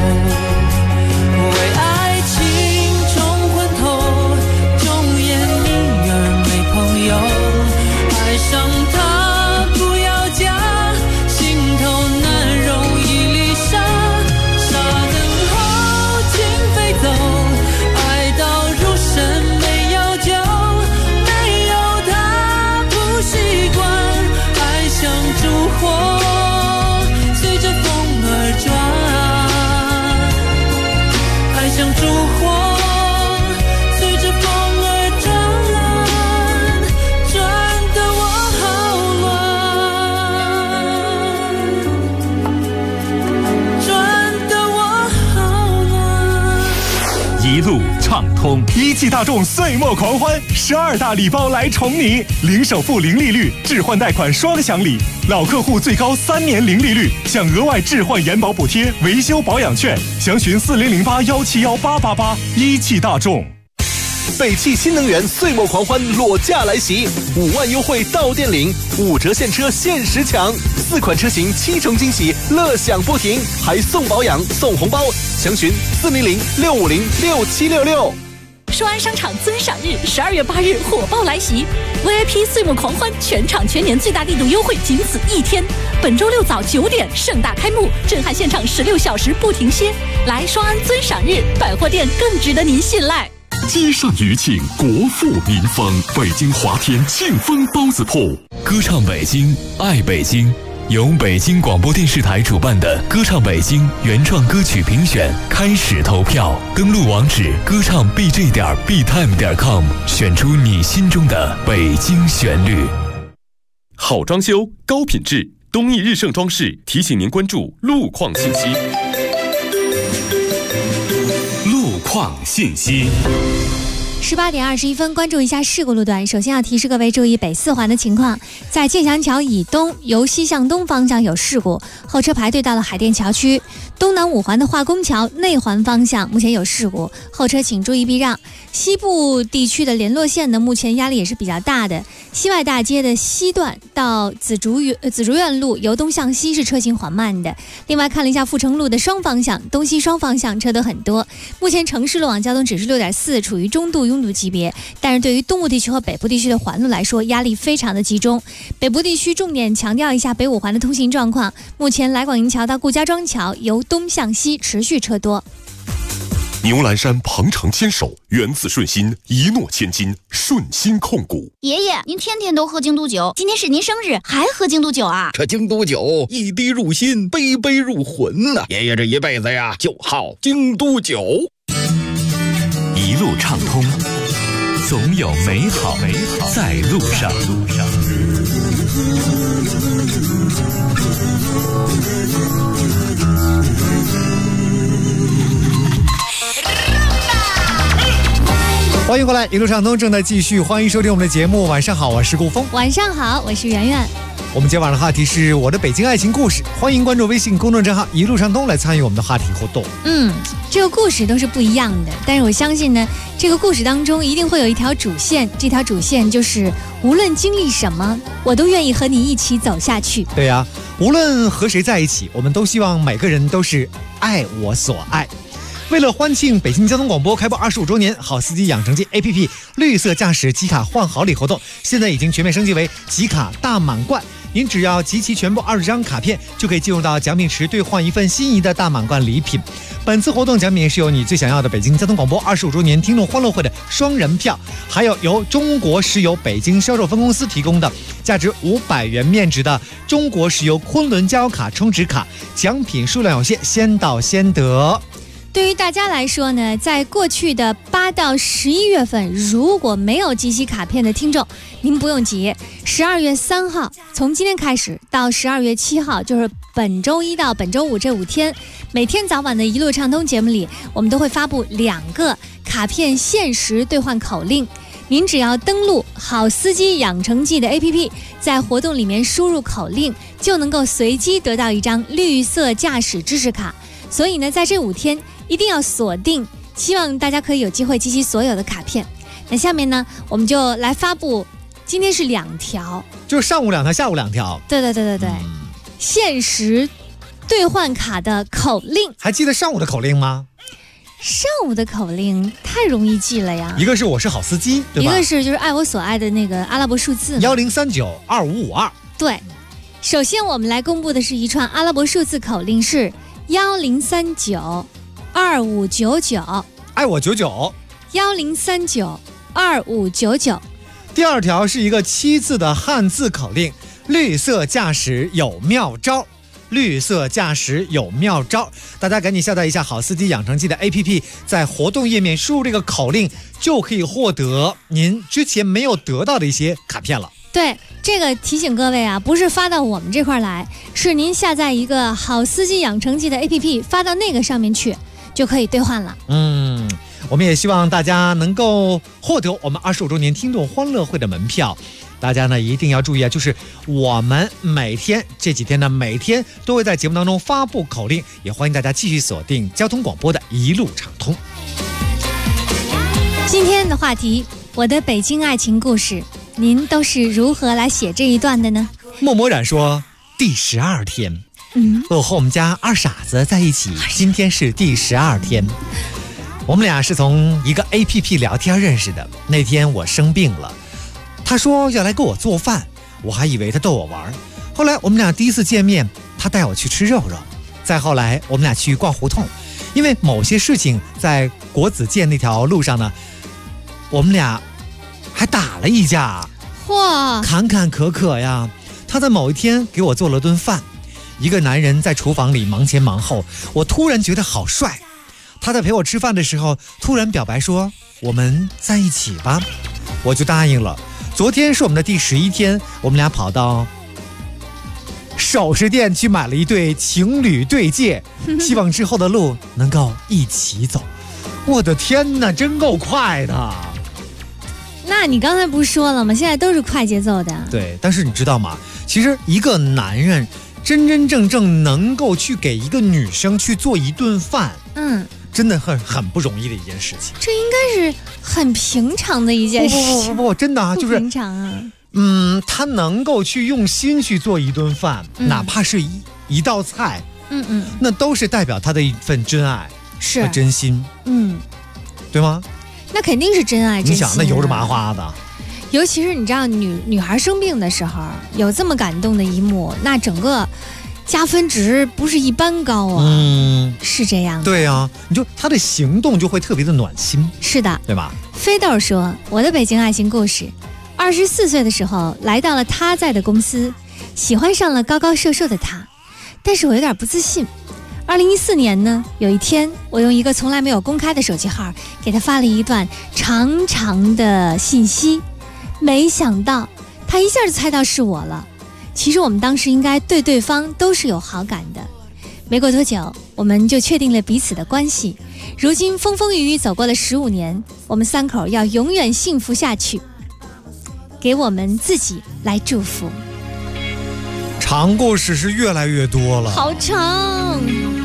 为爱情冲昏头，忠言逆耳没朋友，爱上他不要讲，心头难容易离殇，傻等候情飞走，爱到入神没有酒，没有他不习惯，爱像烛火随着风而转，爱像烛火随着风而转，转得我好乱，转得我好乱。 一路畅通，一汽大众岁末狂欢，12大礼包来宠你，零首付零利率，置换贷款双享礼，老客户最高3年零利率，享额外置换延保补贴、维修保养券，详询4008171888。一汽大众。 北汽新能源岁末狂欢裸驾来袭，5万优惠到店领，5折现车限时抢，4款车型7重惊喜，乐享不停，还送保养送红包，详询400-650-6766。 双安商场尊赏日12月8日火爆来袭 ，VIP 岁末狂欢，全场全年最大力度优惠仅此1天。本周6早9点盛大开幕，震撼现场16小时不停歇。来双安尊赏日，百货店更值得您信赖。 积善余庆，国富民丰。北京华天庆丰包子铺， 歌唱北京，爱北京。由北京广播电视台主办的歌唱北京原创歌曲评选开始投票，登录网址歌唱 bj.btime.com， 选出你心中的北京旋律。 好装修，高品质，东义日盛装饰提醒您关注路况信息。 路况信息。 18点21分，关注一下事故路段。首先要提示各位注意北4环的情况，在建祥桥以东由西向东方向有事故，后车排队到了海淀桥区。东南5环的化工桥内环方向目前有事故，后车请注意避让。西部地区的联络线呢，目前压力也是比较大的。西外大街的西段到紫竹院路由东向西是车行缓慢的。另外看了一下阜成路的双方向，东西双方向车都很多。目前城市路网交通指数6.4，处于中度拥堵级别，但是对于东部地区和北部地区的环路来说，压力非常的集中。北部地区重点强调一下北5环的通行状况，目前来广营桥到顾家庄桥由东向西持续车多。 牛栏山鹏程牵手，源自顺心，一诺千金，顺心控股。 爷爷，您天天都喝京都酒，今天是您生日，还喝京都酒啊？ 这京都酒一滴入心，杯杯入魂呐！爷爷这一辈子呀，就好京都酒。 一路畅通，总有美好在路上。 欢迎回来，一路畅通正在继续，欢迎收听我们的节目。晚上好，我是顾峰。 晚上好，我是圆圆。 我们今晚的话题是我的北京爱情故事，欢迎关注微信公众账号一路畅通来参与我们的话题互动。 这个故事都是不一样的，但是我相信呢，这个故事当中一定会有一条主线，这条主线就是无论经历什么，我都愿意和你一起走下去。 对呀，无论和谁在一起，我们都希望每个人都是爱我所爱。为了欢庆北京交通广播开播25周年，好司机养成记 APP 绿色驾驶集卡换好礼活动现在已经全面升级为集卡大满贯。您只要集齐全部20张卡片，就可以进入到奖品池兑换一份心仪的大满贯礼品。本次活动奖品是有你最想要的北京交通广播25周年听众欢乐会的双人票，还有由中国石油北京销售分公司提供的价值500元面值的中国石油昆仑加油卡充值卡，奖品数量有限，先到先得。 对于大家来说呢，在过去的8到11月份，如果没有集齐卡片的听众，您不用急。12月3号，从今天开始到12月7号，就是本周1到本周5这5天，每天早晚的一路畅通节目里，我们都会发布2个卡片限时兑换口令。您只要登录好司机养成记的 APP， 在活动里面输入口令，就能够随机得到一张绿色驾驶知识卡。所以呢，在这5天一定要锁定，希望大家可以有机会集齐所有的卡片。那下面呢，我们就来发布，今天是2条， 就是上午2条，下午2条。 对，限时兑换卡的口令。 还记得上午的口令吗？ 上午的口令太容易记了呀， 一个是我是好司机，对吧？ 一个是就是爱我所爱的那个阿拉伯数字 10392552。 对，首先我们来公布的是一串阿拉伯数字口令是10392599， 爱我99 10392599。 第2条是一个7字的汉字口令，绿色驾驶有妙招，绿色驾驶有妙招。大家赶紧下载一下好司机养成记的 APP， 在活动页面输入这个口令，就可以获得您之前没有得到的一些卡片了。 对，这个提醒各位啊，不是发到我们这块来，是您下载一个好司机养成记的 APP， 发到那个上面去，就可以兑换了。 我们也希望大家能够获得我们25周年听众欢乐会的门票。大家呢一定要注意啊，就是我们每天这几天呢，每天都会在节目当中发布口令，也欢迎大家继续锁定交通广播的一路畅通。 今天的话题，我的北京爱情故事，您都是如何来写这一段的呢？ 默默然说第12天，我和我们家二傻子在一起，今天是第12天。我们俩是从一个 APP 聊天认识的。那天我生病了，他说要来给我做饭，我还以为他逗我玩。后来我们俩第一次见面，他带我去吃肉肉。再后来我们俩去逛胡同，因为某些事情在国子监那条路上呢，我们俩还打了一架。 哇， 坎坎坷坷呀。他在某一天给我做了顿饭，一个男人在厨房里忙前忙后，我突然觉得好帅。他在陪我吃饭的时候突然表白说我们在一起吧，我就答应了。昨天是我们的第11天，我们俩跑到首饰店去买了一对情侣对戒，希望之后的路能够一起走。我的天哪，真够快的。 那你刚才不是说了吗？现在都是快节奏的。 对，但是你知道吗？其实一个男人真真正正能够去给一个女生去做一顿饭，真的很不容易的一件事情。 这应该是很平常的一件事情。 不，真的啊，就是平常啊。 他能够去用心去做一顿饭，哪怕是一道菜，那都是代表他的一份真爱和真心，对吗？ 那肯定是真爱真心。 你想，那油着麻花的。 尤其是你知道女孩生病的时候，有这么感动的一幕，那整个加分值不是一般高啊。是这样的。 对啊，你就他的行动就会特别的暖心。 是的， 对吧？ 飞豆说，我的北京爱情故事，24岁的时候来到了他在的公司，喜欢上了高高瘦瘦的他，但是我有点不自信。2014年呢，有一天我用一个从来没有公开的手机号给他发了一段长长的信息，没想到他一下就猜到是我了。其实我们当时应该对对方都是有好感的。没过多久，我们就确定了彼此的关系。如今风风雨雨走过了15年，我们3口要永远幸福下去，给我们自己来祝福。 长故事是越来越多了， 好长。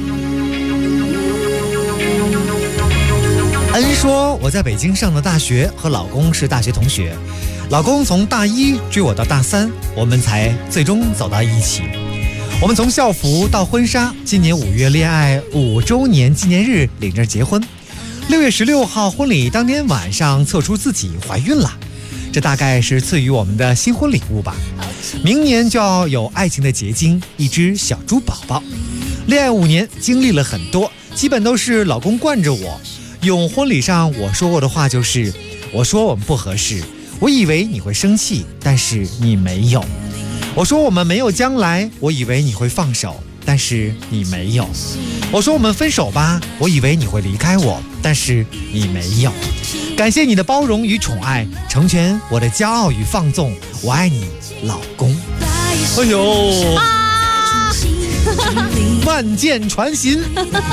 恩说，我在北京上的大学，和老公是大学同学，老公从大1追我到大3，我们才最终走到一起。我们从校服到婚纱，今年5月恋爱5周年纪念日领证结婚，6月16号婚礼当天晚上测出自己怀孕了，这大概是赐予我们的新婚礼物吧。明年就要有爱情的结晶，一只小猪宝宝。恋爱5年，经历了很多，基本都是老公惯着我。用婚礼上我说过的话就是，我说我们不合适，我以为你会生气，但是你没有。我说我们没有将来，我以为你会放手，但是你没有。我说我们分手吧，我以为你会离开我，但是你没有。感谢你的包容与宠爱，成全我的骄傲与放纵，我爱你，老公。哎呦啊！万箭穿心。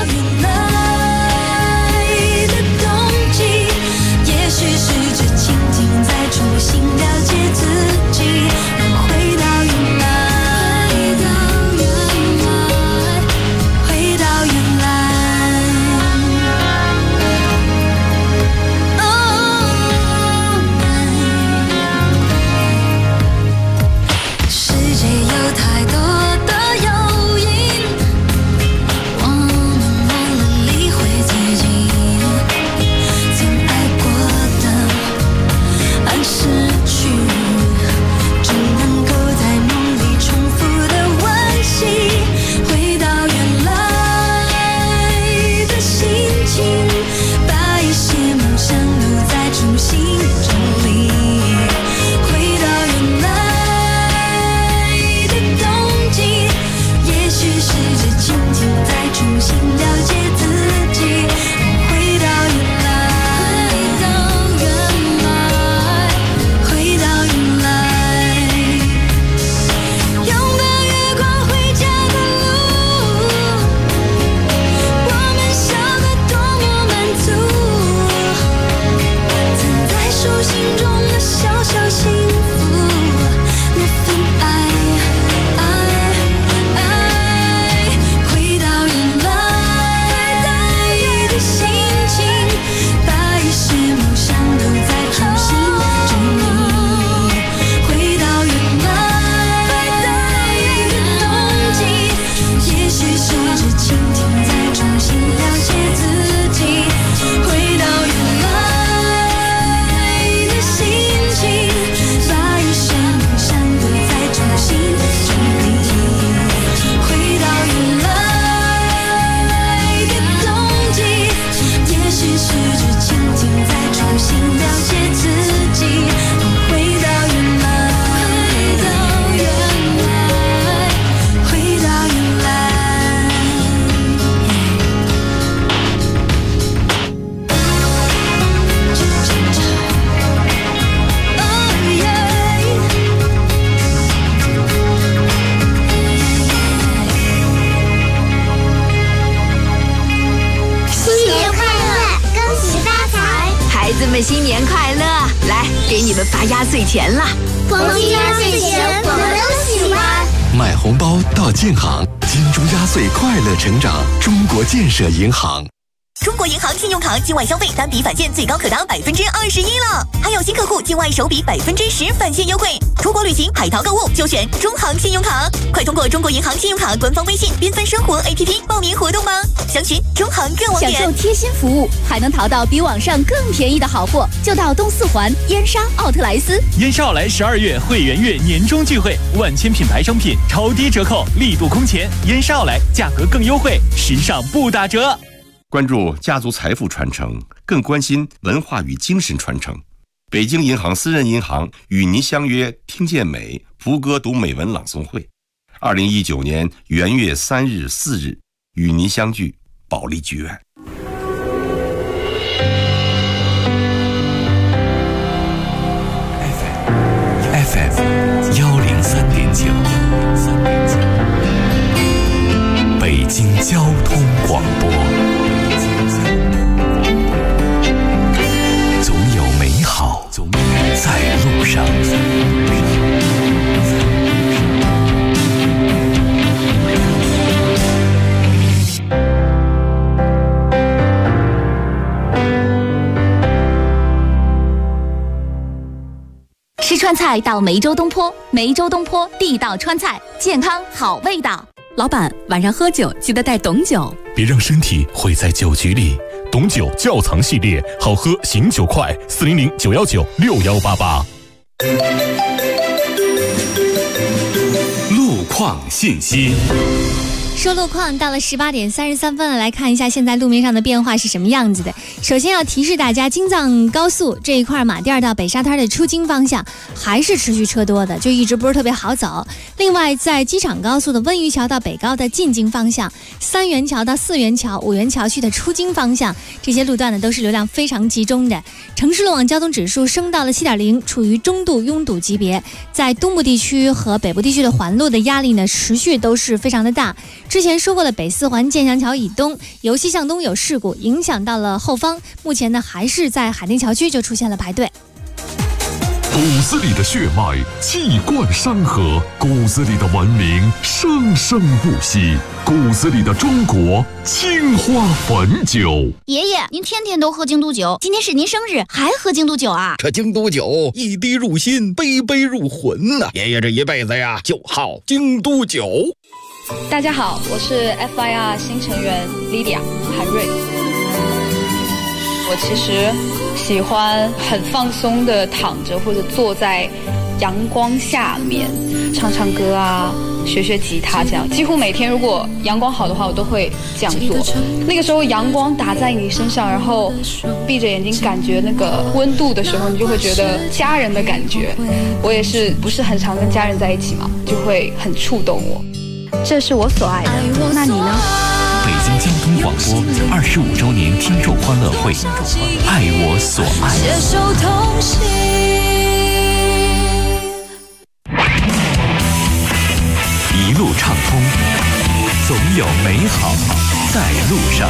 也许是这情景在重新了解自己，回到原来，回到原来。世界有太多的诱因，我们忘了理会自己。失去们新年快乐！来，给你们发压岁钱了。 光听压岁钱，我们都喜欢。 买红包到建行，金猪压岁，快乐成长。中国建设银行。 中国银行信用卡境外消费单笔返现最高可达21%了，还有新客户境外首笔10%返现优惠。出国旅行、海淘购物就选中行信用卡，快通过中国银行信用卡官方微信缤纷生活 APP 报名活动吧，详询中行各网点。 享受贴心服务，还能淘到比网上更便宜的好货，就到东四环燕莎奥特莱斯。 燕莎奥莱12月会员月年终聚会，万千品牌商品超低折扣，力度空前。燕莎奥莱价格更优惠，时尚不打折。 关注家族财富传承，更关心文化与精神传承。北京银行私人银行与您相约听见美福歌读美文朗诵会，2019年元月3日、4日与您相聚保利剧院。 FM 103.9，北京交通广播。总有美好在路上。 吃川菜到梅州东坡，梅州东坡地道川菜，健康好味道。 老板，晚上喝酒记得带董酒， 别让身体毁在酒局里。董酒窖藏系列，好喝醒酒快，400-919-6188。 路况信息。 说路况到了18点33分了，来看一下现在路面上的变化是什么样子的。首先要提示大家，京藏高速这一块马甸到北沙滩的出京方向还是持续车多的，就一直不是特别好走。另外，在机场高速的温榆桥到北高的进京方向，三元桥到四元桥、五元桥区的出京方向，这些路段呢都是流量非常集中的。城市路网交通指数升到了7.0，处于中度拥堵级别。在东部地区和北部地区的环路的压力呢，持续都是非常的大。之前说过了，北四环建祥桥以东由西向东有事故，影响到了后方，目前呢还是在海淀桥区就出现了排队。 骨子里的血脉气贯山河，骨子里的文明生生不息，骨子里的中国青花汾酒。 爷爷，您天天都喝京都酒，今天是您生日，还喝京都酒啊？ 这京都酒一滴入心，杯杯入魂呐！爷爷这一辈子呀，就好京都酒。 大家好，我是 FIR 新成员 Lydia 韩瑞。我其实喜欢很放松的躺着或者坐在阳光下面唱唱歌啊，学学吉他这样。几乎每天如果阳光好的话，我都会这样做。那个时候阳光打在你身上，然后闭着眼睛感觉那个温度的时候，你就会觉得家人的感觉。我也是不是很常跟家人在一起嘛，就会很触动我。这是我所爱的，那你呢？ 北京交通广播25周年听众欢乐会，爱我所爱。 携手同行， 一路畅通，总有美好在路上。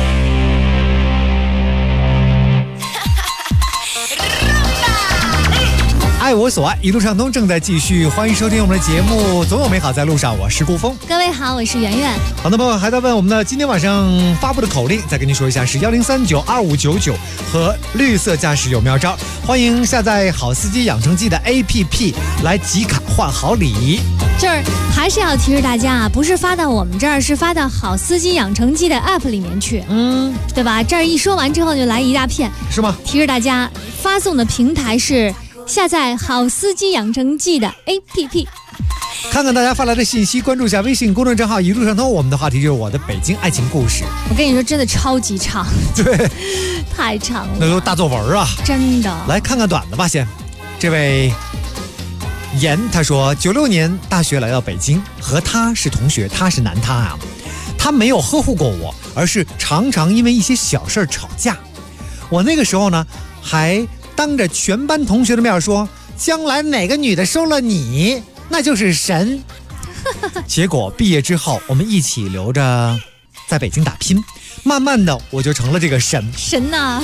爱我所爱，一路畅通正在继续，欢迎收听我们的节目，总有美好在路上。我是顾峰， 各位好，我是圆圆。 好的朋友还在问我们的今天晚上发布的口令，再跟您说一下，是10392599和绿色驾驶有妙招。欢迎下载好司机养成记的 APP 来集卡换好礼。 这儿还是要提示大家啊，不是发到我们这儿，是发到好司机养成记的 App 里面去，对吧？这儿一说完之后就来一大片， 是吗？ 提示大家，发送的平台是下载好司机养成记的 APP。 看看大家发来的信息，关注一下微信公众账号一路畅通。我们的话题就是我的北京爱情故事。 我跟你说，真的超级长， 对， 太长了， 那都大作文啊， 真的。 来看看短的吧，先。这位严他说，96年大学来到北京，和他是同学，他是男他啊。他没有呵护过我，而是常常因为一些小事吵架。我那个时候呢，还当着全班同学的面说，将来哪个女的收了你，那就是神。结果毕业之后，我们一起留着在北京打拼，慢慢的我就成了这个神呐。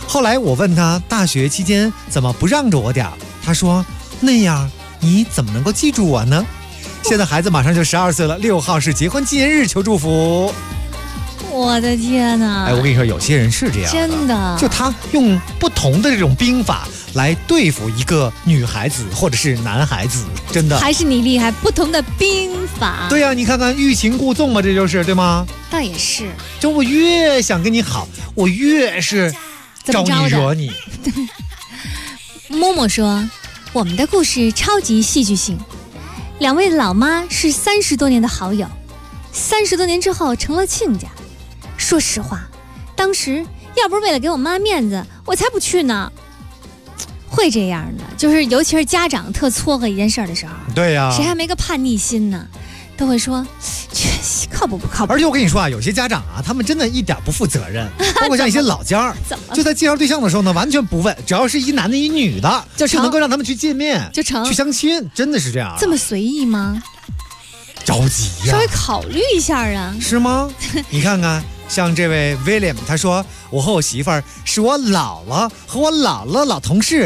后来我问他大学期间怎么不让着我点儿，他说那样你怎么能够记住我呢？现在孩子马上就12岁了，6号是结婚纪念日，求祝福。 我的天哪！ 哎，我跟你说，有些人是这样的， 真的， 就他用不同的这种兵法来对付一个女孩子或者是男孩子，真的还是你厉害，不同的兵法。 对呀，你看看欲擒故纵嘛，这就是对吗？ 倒也是， 就我越想跟你好，我越是招你惹你。 默默说，我们的故事超级戏剧性，两位老妈是30多年的好友，30多年之后成了亲家。说实话，当时要不是为了给我妈面子，我才不去呢。会这样的，就是尤其是家长特撮合一件事的时候， 对呀， 谁还没个叛逆心呢？都会说，靠不靠谱？ 而且我跟你说啊，有些家长啊，他们真的一点不负责任，包括像一些老家儿，就在介绍对象的时候呢，完全不问，只要是一男的一女的，就能够让他们去见面， 就成去相亲，真的是这样。 这么随意吗？ 着急呀， 稍微考虑一下啊。 是吗？你看看。像这位 William， 他说我和我媳妇儿是我姥姥和我姥姥老同事，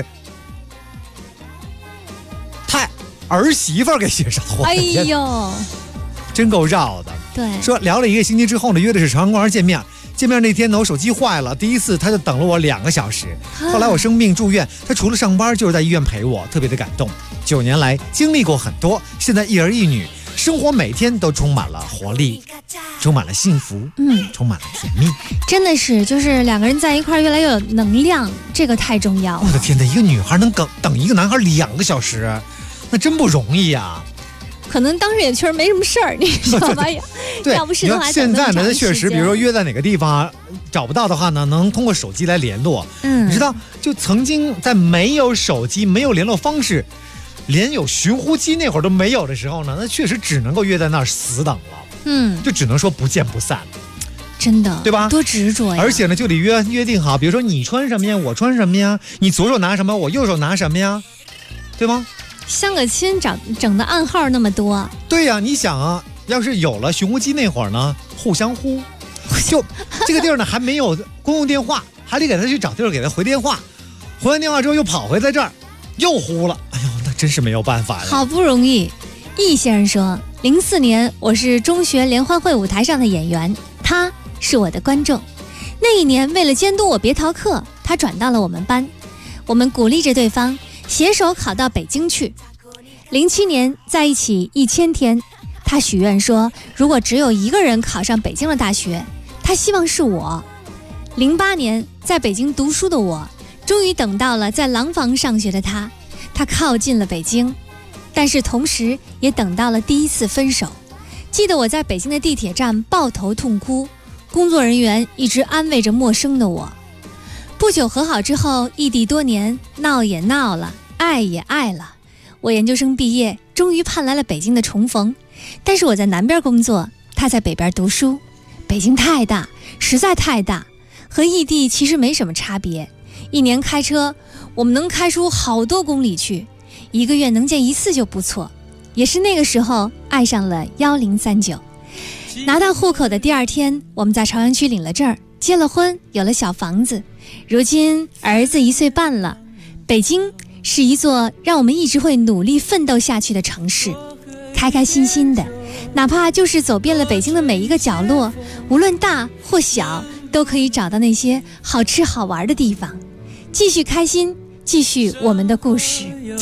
他儿媳妇儿给介绍的。 哎呦， 真够绕的。 对， 说聊了1个星期之后呢，约的是朝阳公园见面。见面那天呢，我手机坏了，第一次他就等了我2个小时。后来我生病住院，他除了上班就是在医院陪我，特别的感动。9年来经历过很多，现在一儿一女。生活每天都充满了活力，充满了幸福，充满了甜蜜， 真的是，就是2个人在一块儿越来越有能量，这个太重要了。 我的天哪，一个女孩能等一个男孩2个小时，那真不容易呀。 可能当时也确实没什么事儿，你知道吧？ 对， 要不是的话， 现在呢，确实，比如说约在哪个地方找不到的话呢，能通过手机来联络。你知道，就曾经在没有手机、没有联络方式。连有寻呼机那会儿都没有的时候呢，那确实只能够约在那儿死等了。就只能说不见不散。 真的， 对吧？ 多执着呀！ 而且呢，就得约定好，比如说你穿什么呀，我穿什么呀，你左手拿什么，我右手拿什么呀，对吗？ 相个亲整的暗号那么多。 对呀，你想啊，要是有了寻呼机那会儿呢，互相呼，就这个地儿呢还没有公用电话，还得给他去找地儿给他回电话，回完电话之后又跑回在这儿，又呼了。哎呦，那真是没有办法呀。 好不容易，易先生说，04年我是中学联欢会舞台上的演员，他是我的观众。那一年为了监督我别逃课，他转到了我们班，我们鼓励着对方携手考到北京去。07年在一起1000天，他许愿说，如果只有一个人考上北京的大学，他希望是我。08年在北京读书的我，终于等到了在廊坊上学的他，他靠近了北京，但是同时也等到了第一次分手。记得我在北京的地铁站抱头痛哭，工作人员一直安慰着陌生的我。不久和好之后，异地多年，闹也闹了，爱也爱了。我研究生毕业，终于盼来了北京的重逢。但是我在南边工作，他在北边读书。北京太大，实在太大，和异地其实没什么差别。一年开车，我们能开出好多公里去，1个月能见1次就不错。也是那个时候爱上了1039。拿到户口的第2天，我们在朝阳区领了证，结了婚，有了小房子。如今儿子1岁半了。北京是一座让我们一直会努力奋斗下去的城市，开开心心的，哪怕就是走遍了北京的每一个角落，无论大或小，都可以找到那些好吃好玩的地方。继续开心，继续我们的故事。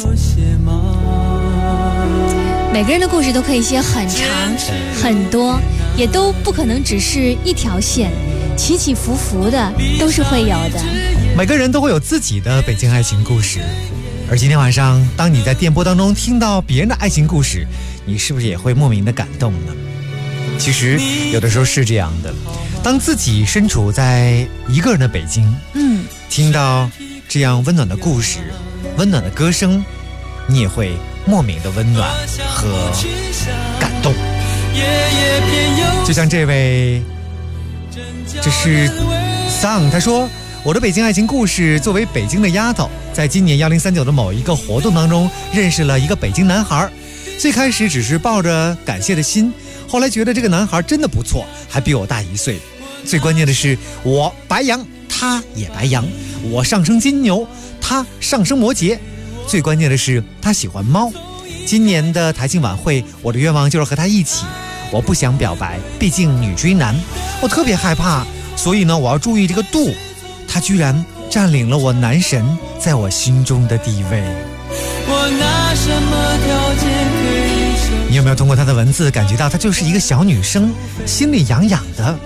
每个人的故事都可以写很长很多，也都不可能只是一条线，起起伏伏的都是会有的。 每个人都会有自己的北京爱情故事，而今天晚上当你在电波当中听到别人的爱情故事，你是不是也会莫名的感动呢？其实有的时候是这样的，当自己身处在一个人的北京，听到这样温暖的故事，温暖的歌声，你也会莫名的温暖和感动。就像这位，这是 Song， 他说，我的北京爱情故事，作为北京的丫头，在今年1039的某一个活动当中认识了一个北京男孩。最开始只是抱着感谢的心，后来觉得这个男孩真的不错，还比我大1岁。最关键的是，我白羊，他也白羊， 我上升金牛，他上升摩羯，最关键的是他喜欢猫。今年的台庆晚会，我的愿望就是和他一起。我不想表白，毕竟女追男，我特别害怕，所以呢，我要注意这个度。他居然占领了我男神在我心中的地位。 我拿什么条件可以？ 你有没有通过他的文字感觉到她就是一个小女生，心里痒痒的，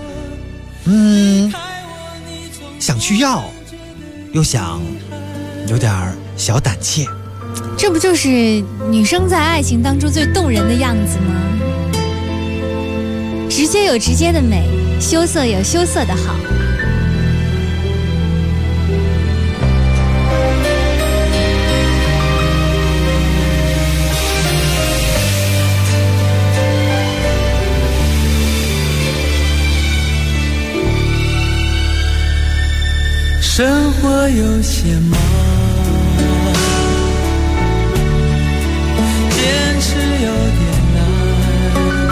想去要，又想有点小胆怯。 这不就是女生在爱情当中最动人的样子吗？直接有直接的美，羞涩有羞涩的好。 生活有些忙，坚持有点难，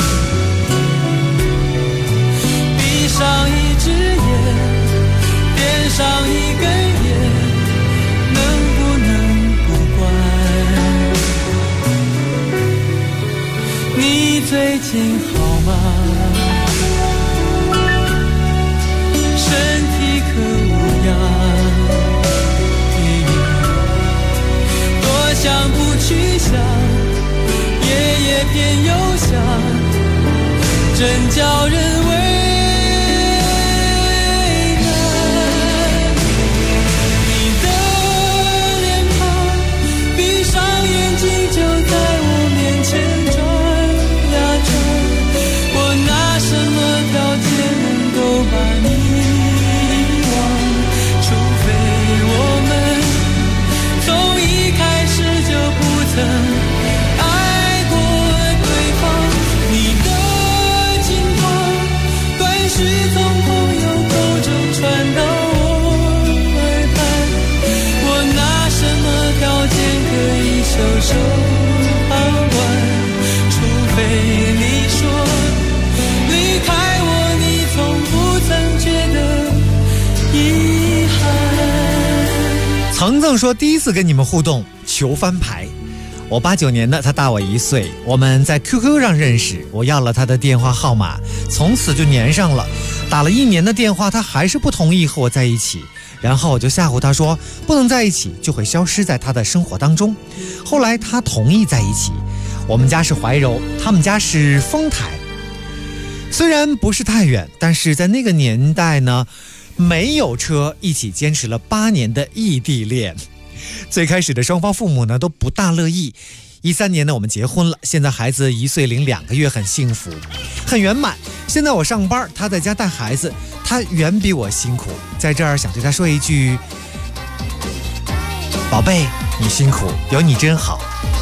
闭上一只眼，点上一根烟，能不能不管？你最近好吗？身体可无恙？多想不去想，夜偏又想，真叫人为难。你的脸庞，闭上眼睛就在我面前转呀转，我拿什么条件能够把你遗忘？除非我们从一开始就不曾爱过对方。你的近况，短讯从朋友口中传到我耳畔，我拿什么条件可以袖手旁观？除非你说离开我，你从不曾觉得遗憾。 层层说第一次跟你们互动求翻牌。我89年的，他大我1岁，我们在 QQ 上认识，我要了他的电话号码，从此就粘上了。打了1年的电话，他还是不同意和我在一起，然后我就吓唬他说不能在一起，就会消失在他的生活当中。后来他同意在一起，我们家是怀柔，他们家是丰台，虽然不是太远，但是在那个年代呢，没有车，一起坚持了8年的异地恋。最开始的双方父母呢都不大乐意。13年呢我们结婚了，现在孩子1岁零2个月，很幸福，很圆满。现在我上班，他在家带孩子，他远比我辛苦。在这儿想对他说一句，宝贝，你辛苦，有你真好。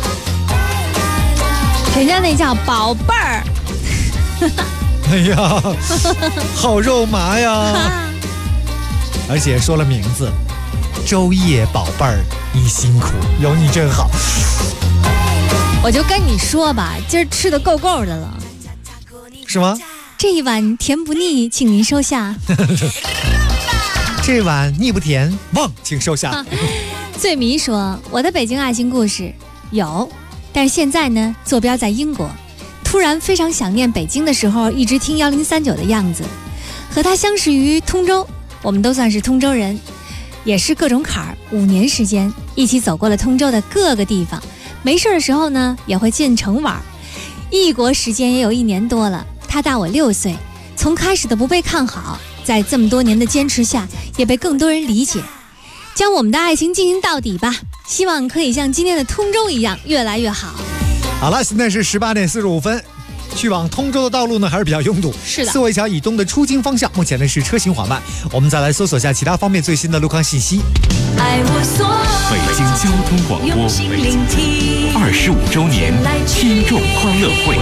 人家那叫宝贝儿。 哎呀，好肉麻呀！而且说了名字，周叶宝贝儿，你辛苦，有你真好。 我就跟你说吧，今儿吃的够够的了。 是吗？ 这一碗甜不腻，请您收下。 这碗腻不甜，忘请收下。 醉迷说，我的北京爱情故事有，但是现在呢，坐标在英国。突然非常想念北京的时候，一直听1039的样子。和他相识于通州，我们都算是通州人，也是各种坎儿。5年时间，一起走过了通州的各个地方。没事的时候呢，也会进城玩。异国时间也有1年多了，他大我6岁。从开始的不被看好，在这么多年的坚持下，也被更多人理解。将我们的爱情进行到底吧，希望可以像今天的通州一样越来越好。 好了，现在是18点45分，去往通州的道路呢还是比较拥堵。 是的， 四惠桥以东的出京方向，目前呢是车行缓慢。我们再来搜索下其他方面最新的路况信息。 北京交通广播25周年听众欢乐会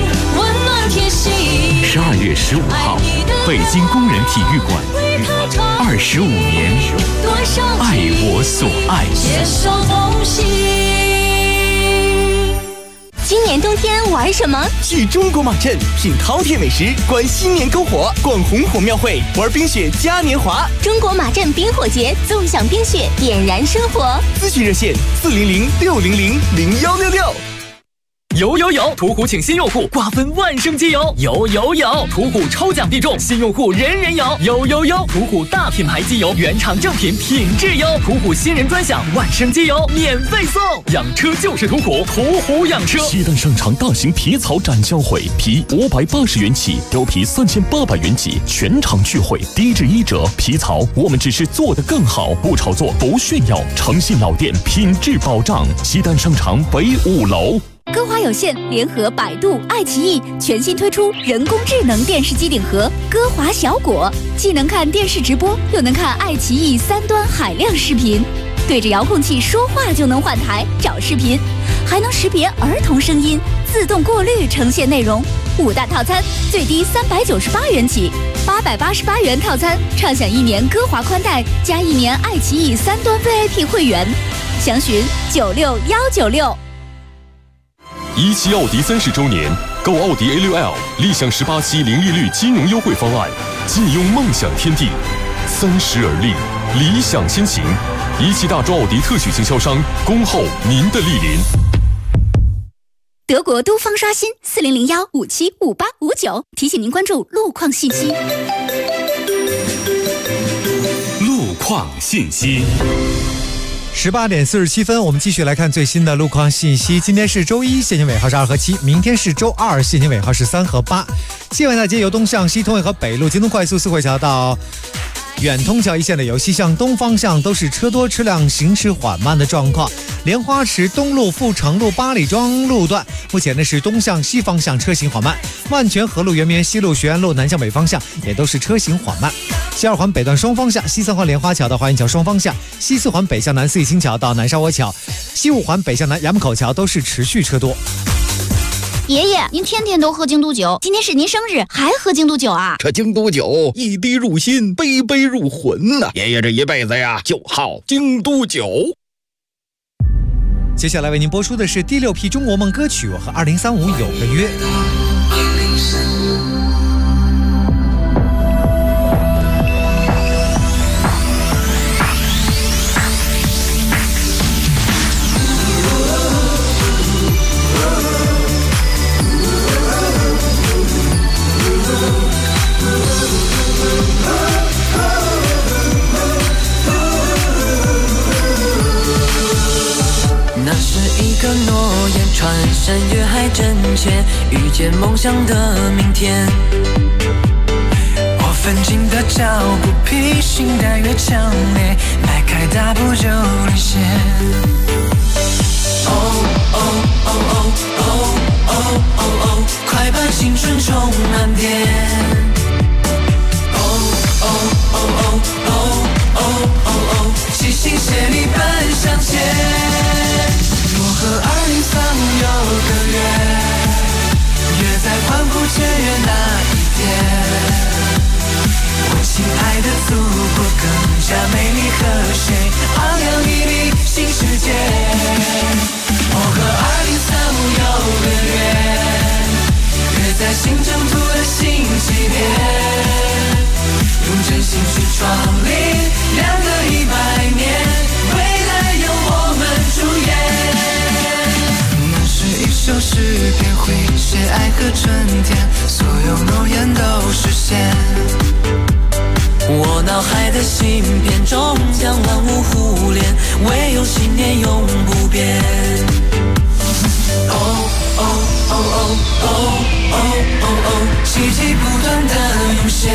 ，12月15号，北京工人体育馆，25年，爱我所爱。 今年冬天玩什么？ 去中国马镇品饕餮美食，观新年篝火，逛红火庙会，玩冰雪嘉年华。 中国马镇冰火节，纵享冰雪，点燃生活。 咨询热线400-600-0166。 有！途虎请新用户瓜分万圣节有！有！途虎抽奖必中，新用户人人有！有！途虎大品牌机油，原厂正品，品质优。途虎新人专享，万圣节油免费送。养车就是途虎，途虎养车。 西单商场大型皮草展销会，皮580元起，貂皮3800元起，全场聚会，低至1折。皮草我们只是做得更好，不炒作，不炫耀，诚信老店，品质保障。西单商场北5楼。 歌华有线联合百度、爱奇艺全新推出人工智能电视机顶盒歌华小果，既能看电视直播，又能看爱奇艺3端海量视频，对着遥控器说话就能换台找视频，还能识别儿童声音，自动过滤呈现内容。5大套餐最低398元起，888元套餐畅享1年歌华宽带加1年爱奇艺3端 VIP 会员，详询96196。 17奥迪30周年，购奥迪 A6L 立享18期零利率金融优惠方案，尽拥梦想天地。30而立，理想先行。17大洲奥迪特许经销商，恭候您的莅临。 德国都方刷新4001575859，提醒您关注路况信息。 路况信息。 18点47分，我们继续来看最新的路况信息。今天是周一，限行尾号是2和7；明天是周二，限行尾号是3和8。西万大街由东向西通惠河北路京东快速四惠桥到远通桥一线的由西向东方向都是车多车辆行驶缓慢的状况。莲花池东路富城路八里庄路段目前呢是东向西方向车行缓慢，万泉河路圆明园西路学院路南向北方向也都是车行缓慢。西2环北段双方向，西3环莲花桥到华苑桥双方向，西4环北向南四季青桥到南沙窝桥，西5环北向南衙门口桥都是持续车多。 爷爷，您天天都喝京都酒，今天是您生日，还喝京都酒啊？ 这京都酒一滴入心，杯杯入魂呐！爷爷这一辈子呀，就好京都酒。 接下来为您播出的是第6批中国梦歌曲《我和2035有个约》。 诺言穿山越海真切，遇见梦想的明天。我奋进的脚步，披星戴月强烈，迈开大步就领先。哦哦哦哦哦哦哦哦，快把青春充满电。哦哦哦哦哦哦哦哦，齐心协力奔向前。我和2035有个约，约在欢呼雀跃那一天。我亲爱的祖国更加美丽和谐，昂扬屹立新世界。我和2035有个约，约在新征途的新起点，用真心去创立2个100年，未来由我们主演。一首诗篇会写爱和春天，所有诺言都实现。我脑海的芯片终将万物互联，唯有信念永不变。哦哦哦哦哦哦哦哦，奇迹不断的涌现。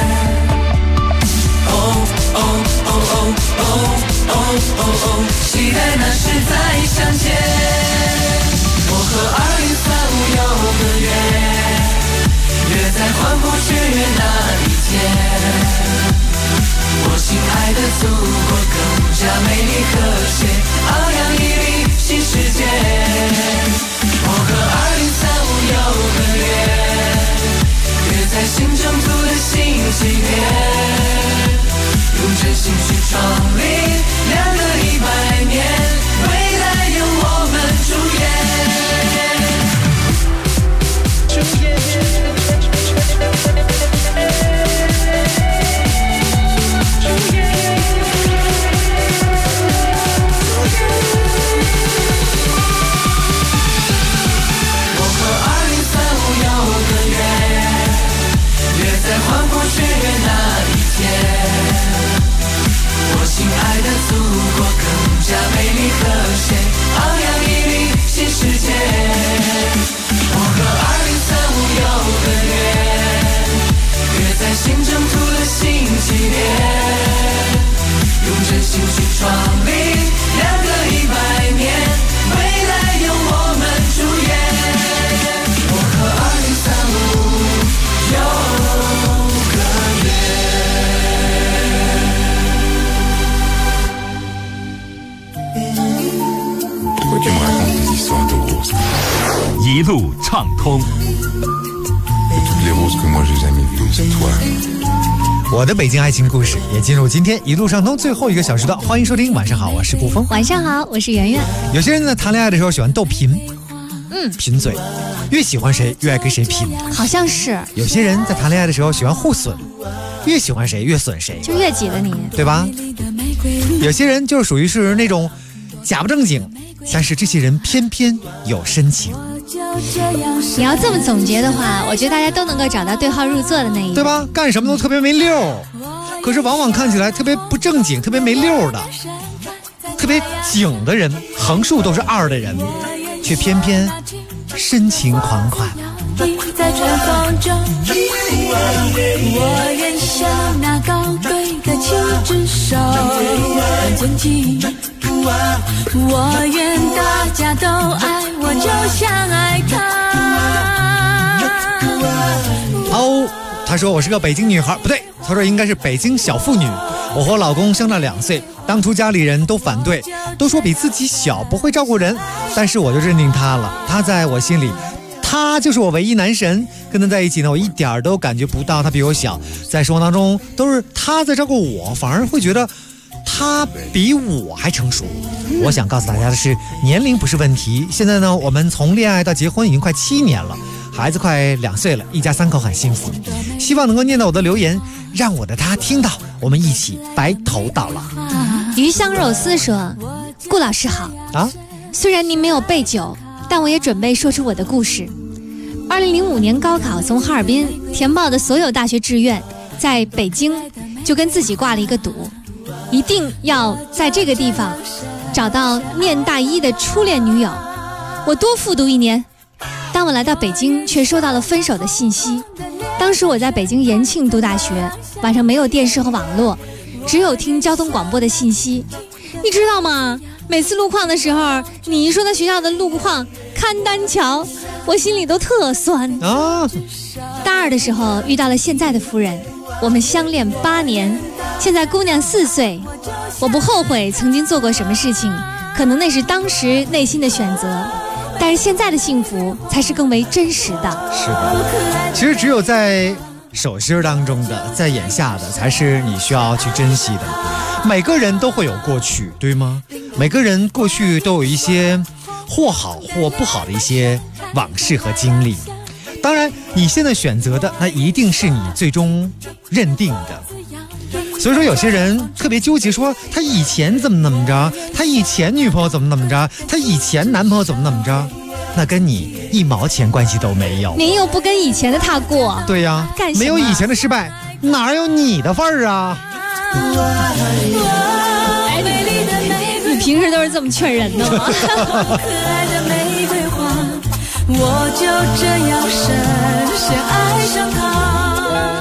哦哦哦哦哦哦哦哦，期待那时再相见。我和2035有个约，约在欢呼雀跃那一天。我亲爱的祖国更加美丽和谐，昂扬屹立新世界。我和2035有个约，约在新征途的新起点，用真心去创立2个100年，未来由我们主演。 一路畅通。 我的北京爱情故事也进入今天一路畅通最后一个小时段，欢迎收听。晚上好，我是顾峰。 晚上好，我是圆圆。 有些人在谈恋爱的时候喜欢斗贫，贫嘴，越喜欢谁越爱跟谁拼， 好像是。 有些人在谈恋爱的时候喜欢互损，越喜欢谁越损谁， 就越挤得你， 对吧？有些人就是属于是那种假不正经，但是这些人偏偏有深情。 你要这么总结的话，我觉得大家都能够找到对号入座的那一个， 对吧？干什么都特别没溜，可是往往看起来特别不正经、特别没溜的、特别景的人，横竖都是二的人，却偏偏深情款款。 在春风中，我愿像那高贵的七只手牵起，我愿大家都爱我，就像爱他。 哦，他说我是个北京女孩，不对，他说应该是北京小妇女。我和我老公相差2岁，当初家里人都反对，都说比自己小不会照顾人，但是我就认定他了，他在我心里。他就是我唯一男神，跟他在一起呢，我一点都感觉不到他比我小，在生活当中都是他在照顾我，反而会觉得他比我还成熟。我想告诉大家的是，年龄不是问题。现在呢，我们从恋爱到结婚已经快7年了，孩子快2岁了，一家3口很幸福。希望能够念到我的留言，让我的他听到，我们一起白头到老。 鱼香肉丝说：“顾老师好啊，虽然您没有备酒，但我也准备说出我的故事。2005年高考从哈尔滨填报的所有大学志愿，在北京就跟自己挂了一个赌，一定要在这个地方找到念大一的初恋女友。我多复读1年，当我来到北京，却收到了分手的信息。当时我在北京延庆读大学，晚上没有电视和网络，只有听交通广播的信息。你知道吗？每次路况的时候，你一说到学校的路况看丹桥，我心里都特酸啊。大2的时候遇到了现在的夫人，我们相恋8年，现在姑娘4岁。我不后悔曾经做过什么事情，可能那是当时内心的选择，但是现在的幸福才是更为真实的。 是的，其实只有在手心当中的，在眼下的，才是你需要去珍惜的。每个人都会有过去，对吗？每个人过去都有一些或好或不好的一些往事和经历。当然你现在选择的，那一定是你最终认定的。所以说有些人特别纠结，说他以前怎么着，他以前女朋友怎么着，他以前男朋友怎么着，那跟你1毛钱关系都没有。 您又不跟以前的他过， 对呀，没有以前的失败，哪有你的份儿啊？ 你平时都是这么劝人的吗？ 可爱的玫瑰花，我就这样深深爱上他。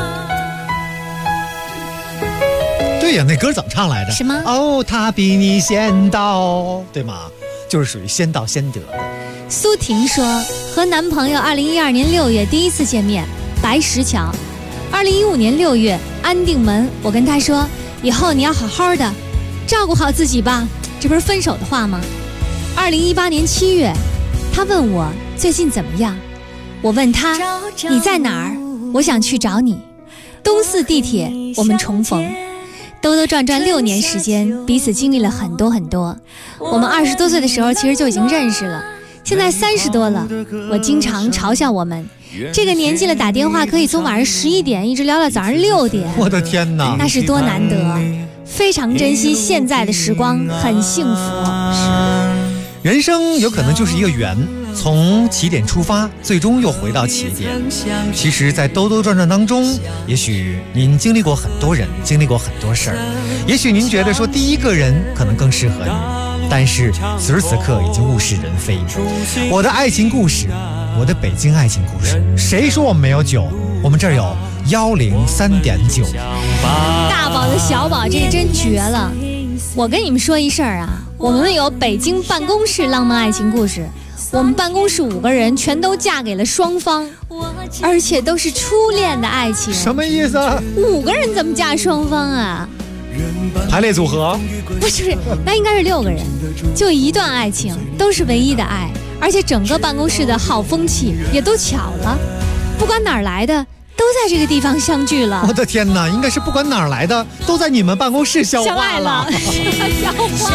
对呀，那歌怎么唱来着？ 什么？ 哦，他比你先到，对吗？就是属于先到先得的。 苏婷说，和男朋友2012年6月第一次见面，白石桥。2015年6月，安定门，我跟他说，以后你要好好的，照顾好自己吧。这不是分手的话吗？2018年7月，他问我最近怎么样，我问他你在哪儿，我想去找你。东4地铁，我们重逢。兜兜转转6年时间，彼此经历了很多很多。我们20多岁的时候其实就已经认识了，现在30多了。我经常嘲笑我们这个年纪了，打电话可以从晚上11点一直聊到早上6点。 我的天哪， 那是多难得，非常珍惜现在的时光，很幸福。 人生有可能就是一个圆，从起点出发，最终又回到起点。其实在兜兜转转当中，也许您经历过很多人，经历过很多事儿，也许您觉得说第一个人可能更适合你，但是此时此刻已经物是人非。我的爱情故事，我的北京爱情故事，谁说我们没有酒？我们这儿有103.9。 大宝的小宝，这真绝了！我跟你们说一事儿啊，我们有北京办公室浪漫爱情故事。我们办公室5个人全都嫁给了双方，而且都是初恋的爱情。 什么意思 ？5个人怎么嫁双方啊？ 排列组合？ 不是，那应该是6个人，就一段爱情，都是唯一的爱， 而且整个办公室的好风气也都巧了，不管哪儿来的都在这个地方相聚了。 我的天哪，应该是不管哪儿来的都在你们办公室相爱了。 相化。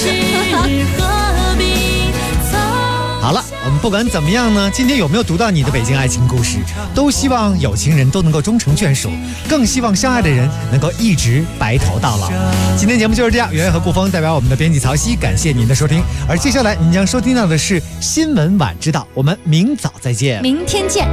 好了，我们不管怎么样呢，今天有没有读到你的北京爱情故事，都希望有情人都能够终成眷属，更希望相爱的人能够一直白头到老。今天节目就是这样，圆圆和顾峰代表我们的编辑曹曦，感谢您的收听。而接下来您将收听到的是新闻晚知道，我们明早再见， 明天见。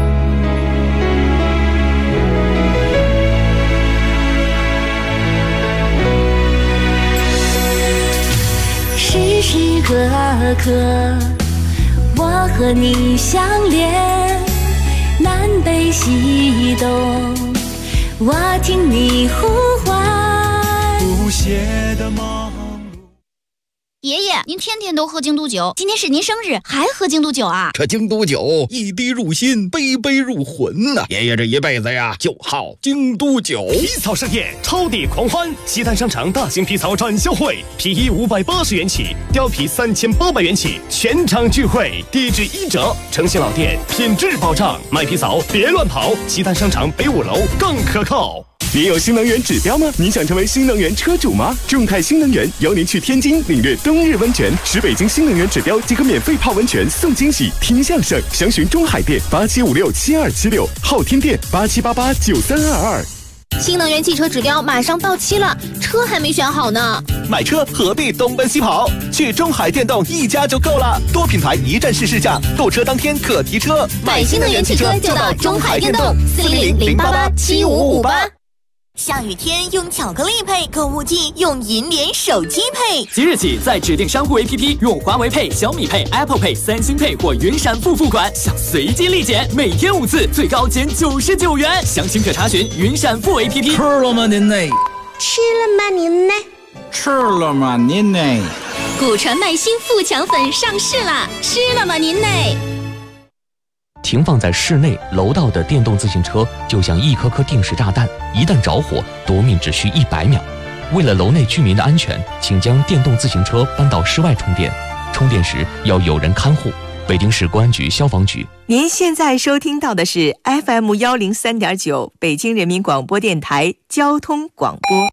时时刻刻我和你相连，南北西东我听你呼唤， 不懈的忙。 爷爷，您天天都喝京都酒，今天是您生日，还喝京都酒啊？ 这京都酒一滴入心，杯杯入魂呐！爷爷这一辈子呀，就好京都酒。 皮草盛宴，超抵狂欢！西单商场大型皮草展销会，皮衣580元起，貂皮3800元起，全场聚会，低至1折。诚信老店，品质保障，买皮草别乱跑。西单商场北5楼更可靠。 您有新能源指标吗？您想成为新能源车主吗？众泰新能源邀您去天津领略冬日温泉，使北京新能源指标即可免费泡温泉送惊喜，听相声。详询中海店87567276，昊天店87889322。 新能源汽车指标马上到期了，车还没选好呢。 买车何必东奔西跑？去中海电动一家就够了，多品牌一站式试驾，购车当天可提车。 买新能源汽车就到中海电动，400-088-7558。 下雨天用巧克力配，购物季用银联手机配。 即日起，在指定商户 APP 用华为配、小米配、Apple Pay、三星配或云闪付付款，享随机立减，每天5次，最高减99元。详情可查询云闪付 APP。 吃了吗您呢？ 吃了吗您呢？ 吃了吗您呢？ 古传麦新富强粉上市啦！吃了吗您呢？ 停放在室内楼道的电动自行车就像一颗颗定时炸弹，一旦着火，夺命只需100秒。为了楼内居民的安全，请将电动自行车搬到室外充电，充电时要有人看护。北京市公安局消防局。 您现在收听到的是 FM103.9 北京人民广播电台交通广播。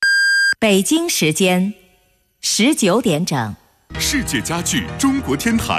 北京时间19点整。 世界家具中国天坛